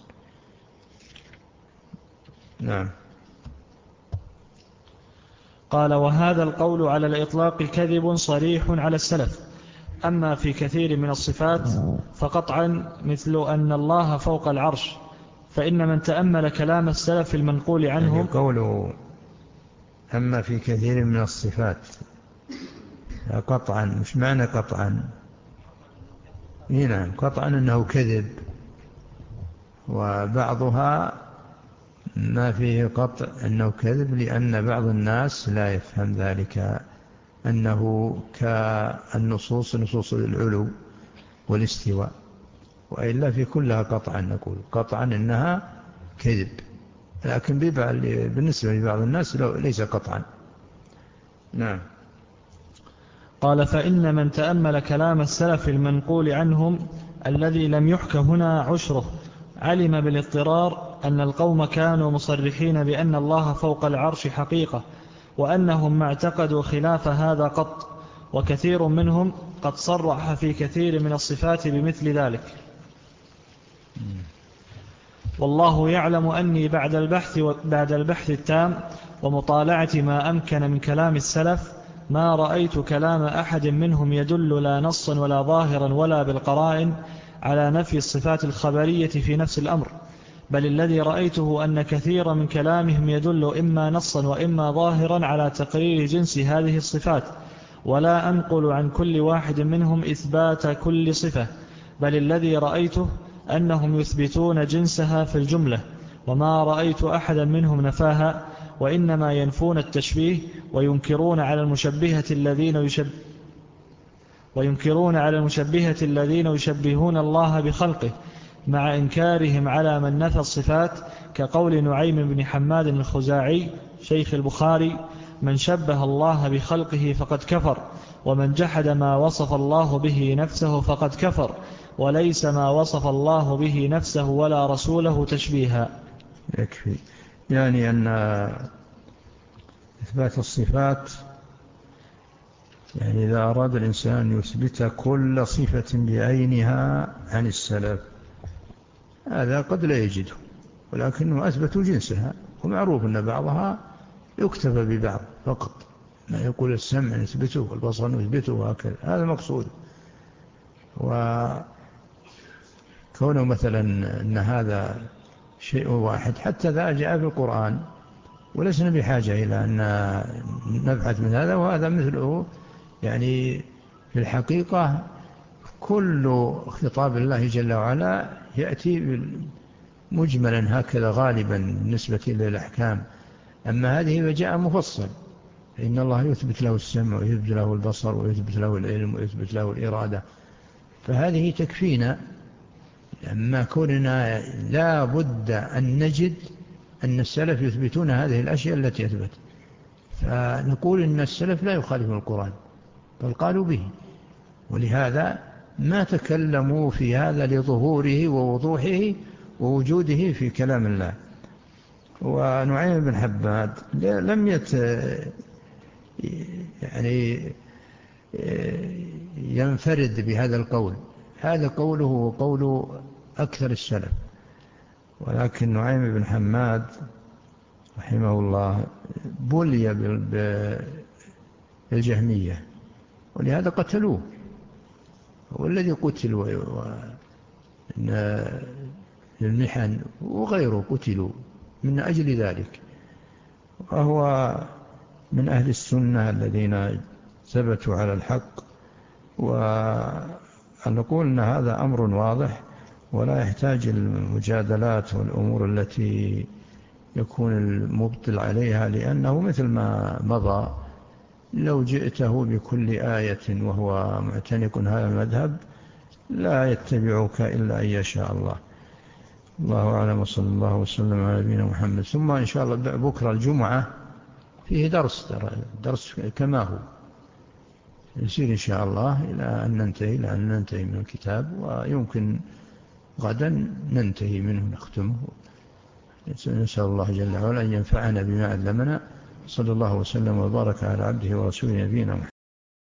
نعم. قال وهذا القول على الإطلاق كذب صريح على السلف. أما في كثير من الصفات فقطعا مثل أن الله فوق العرش، فإن من تأمل كلام السلف المنقول عنهم يعني قوله أما في كثير من الصفات قطعا، مش معنى قطعا؟ نعم، قطعا أنه كذب، وبعضها ما فيه قطع أنه كذب لأن بعض الناس لا يفهم ذلك، أنه كالنصوص نصوص العلو والاستواء، وإلا في كلها قطعا نقول قطعا إنها كذب، لكن بالنسبة لبعض الناس ليس قطعا. نعم. قال فإن من تأمل كلام السلف المنقول عنهم الذي لم يحك هنا عشره علم بالاضطرار أن القوم كانوا مصرحين بأن الله فوق العرش حقيقة، وأنهم ما اعتقدوا خلاف هذا قط، وكثير منهم قد صرح في كثير من الصفات بمثل ذلك. والله يعلم أني بعد البحث, بعد البحث التام ومطالعة ما أمكن من كلام السلف ما رأيت كلام أحد منهم يدل لا نصا ولا ظاهرا ولا بالقرائن على نفي الصفات الخبرية في نفس الأمر، بل الذي رأيته أن كثير من كلامهم يدل إما نصا وإما ظاهرا على تقرير جنس هذه الصفات، ولا أنقل عن كل واحد منهم إثبات كل صفة، بل الذي رأيته أنهم يثبتون جنسها في الجملة، وما رأيت أحدا منهم نفاها، وإنما ينفون التشبيه وينكرون على المشبهة الذين يشب وينكرون على المشبهة الذين يشبهون الله بخلقه، مع إنكارهم على من نفى الصفات، كقول نعيم بن حماد الخزاعي شيخ البخاري: من شبه الله بخلقه فقد كفر، ومن جحد ما وصف الله به نفسه فقد كفر، وليس ما وصف الله به نفسه ولا رسوله تشبيها. يكفي. يعني أن إثبات الصفات، يعني إذا أراد الإنسان أن يثبت كل صفة بعينها عن السلف هذا قد لا يجده، ولكنه أثبتوا جنسها، ومعروف أن بعضها يكتفى ببعض فقط، ما يقول السمع نثبته والبصر نثبته وهكذا، هذا مقصود. وكونه مثلا أن هذا شيء واحد حتى ذا جاء في القرآن، ولسنا بحاجة إلى أن نبحث من هذا، وهذا مثله يعني في الحقيقة كل خطاب الله جل وعلا يأتي مجملا هكذا غالبا بالنسبة للأحكام، أما هذه فجاء مفصل، إن الله يثبت له السمع ويثبت له البصر ويثبت له العلم ويثبت له الإرادة، فهذه تكفينا. أما كوننا لا بد أن نجد أن السلف يثبتون هذه الأشياء التي أثبت، فنقول إن السلف لا يخالفون القرآن بل قالوا به، ولهذا ما تكلموا في هذا لظهوره ووضوحه ووجوده في كلام الله. ونعيم بن حباد لم يت يعني ينفرد بهذا القول، هذا قوله وقول أكثر السلف، ولكن نعيم بن حماد رحمه الله بلي بالجهمية ولهذا قتلوه، هو الذي قتل المحن وغيره قتلوا من أجل ذلك، وهو من أهل السنة الذين ثبتوا على الحق. ونقول أن هذا أمر واضح ولا يحتاج المجادلات والأمور التي يكون المبطل عليها، لأنه مثل ما مضى لو جئته بكل آية وهو معتنق هذا المذهب لا يتبعك إلا أن يشاء الله. الله أعلم، وصلى الله وسلم على نبينا محمد. ثم إن شاء الله بكرة الجمعة فيه درس درس كما هو يصير إن شاء الله إلى أن ننتهي إلى أن ننتهي من الكتاب، ويمكن غدا ننتهي منه نختمه. نسأل الله جل وعلا أن ينفعنا بما علمنا. صلى الله وسلم وبارك على عبده ورسوله نبينا محمد.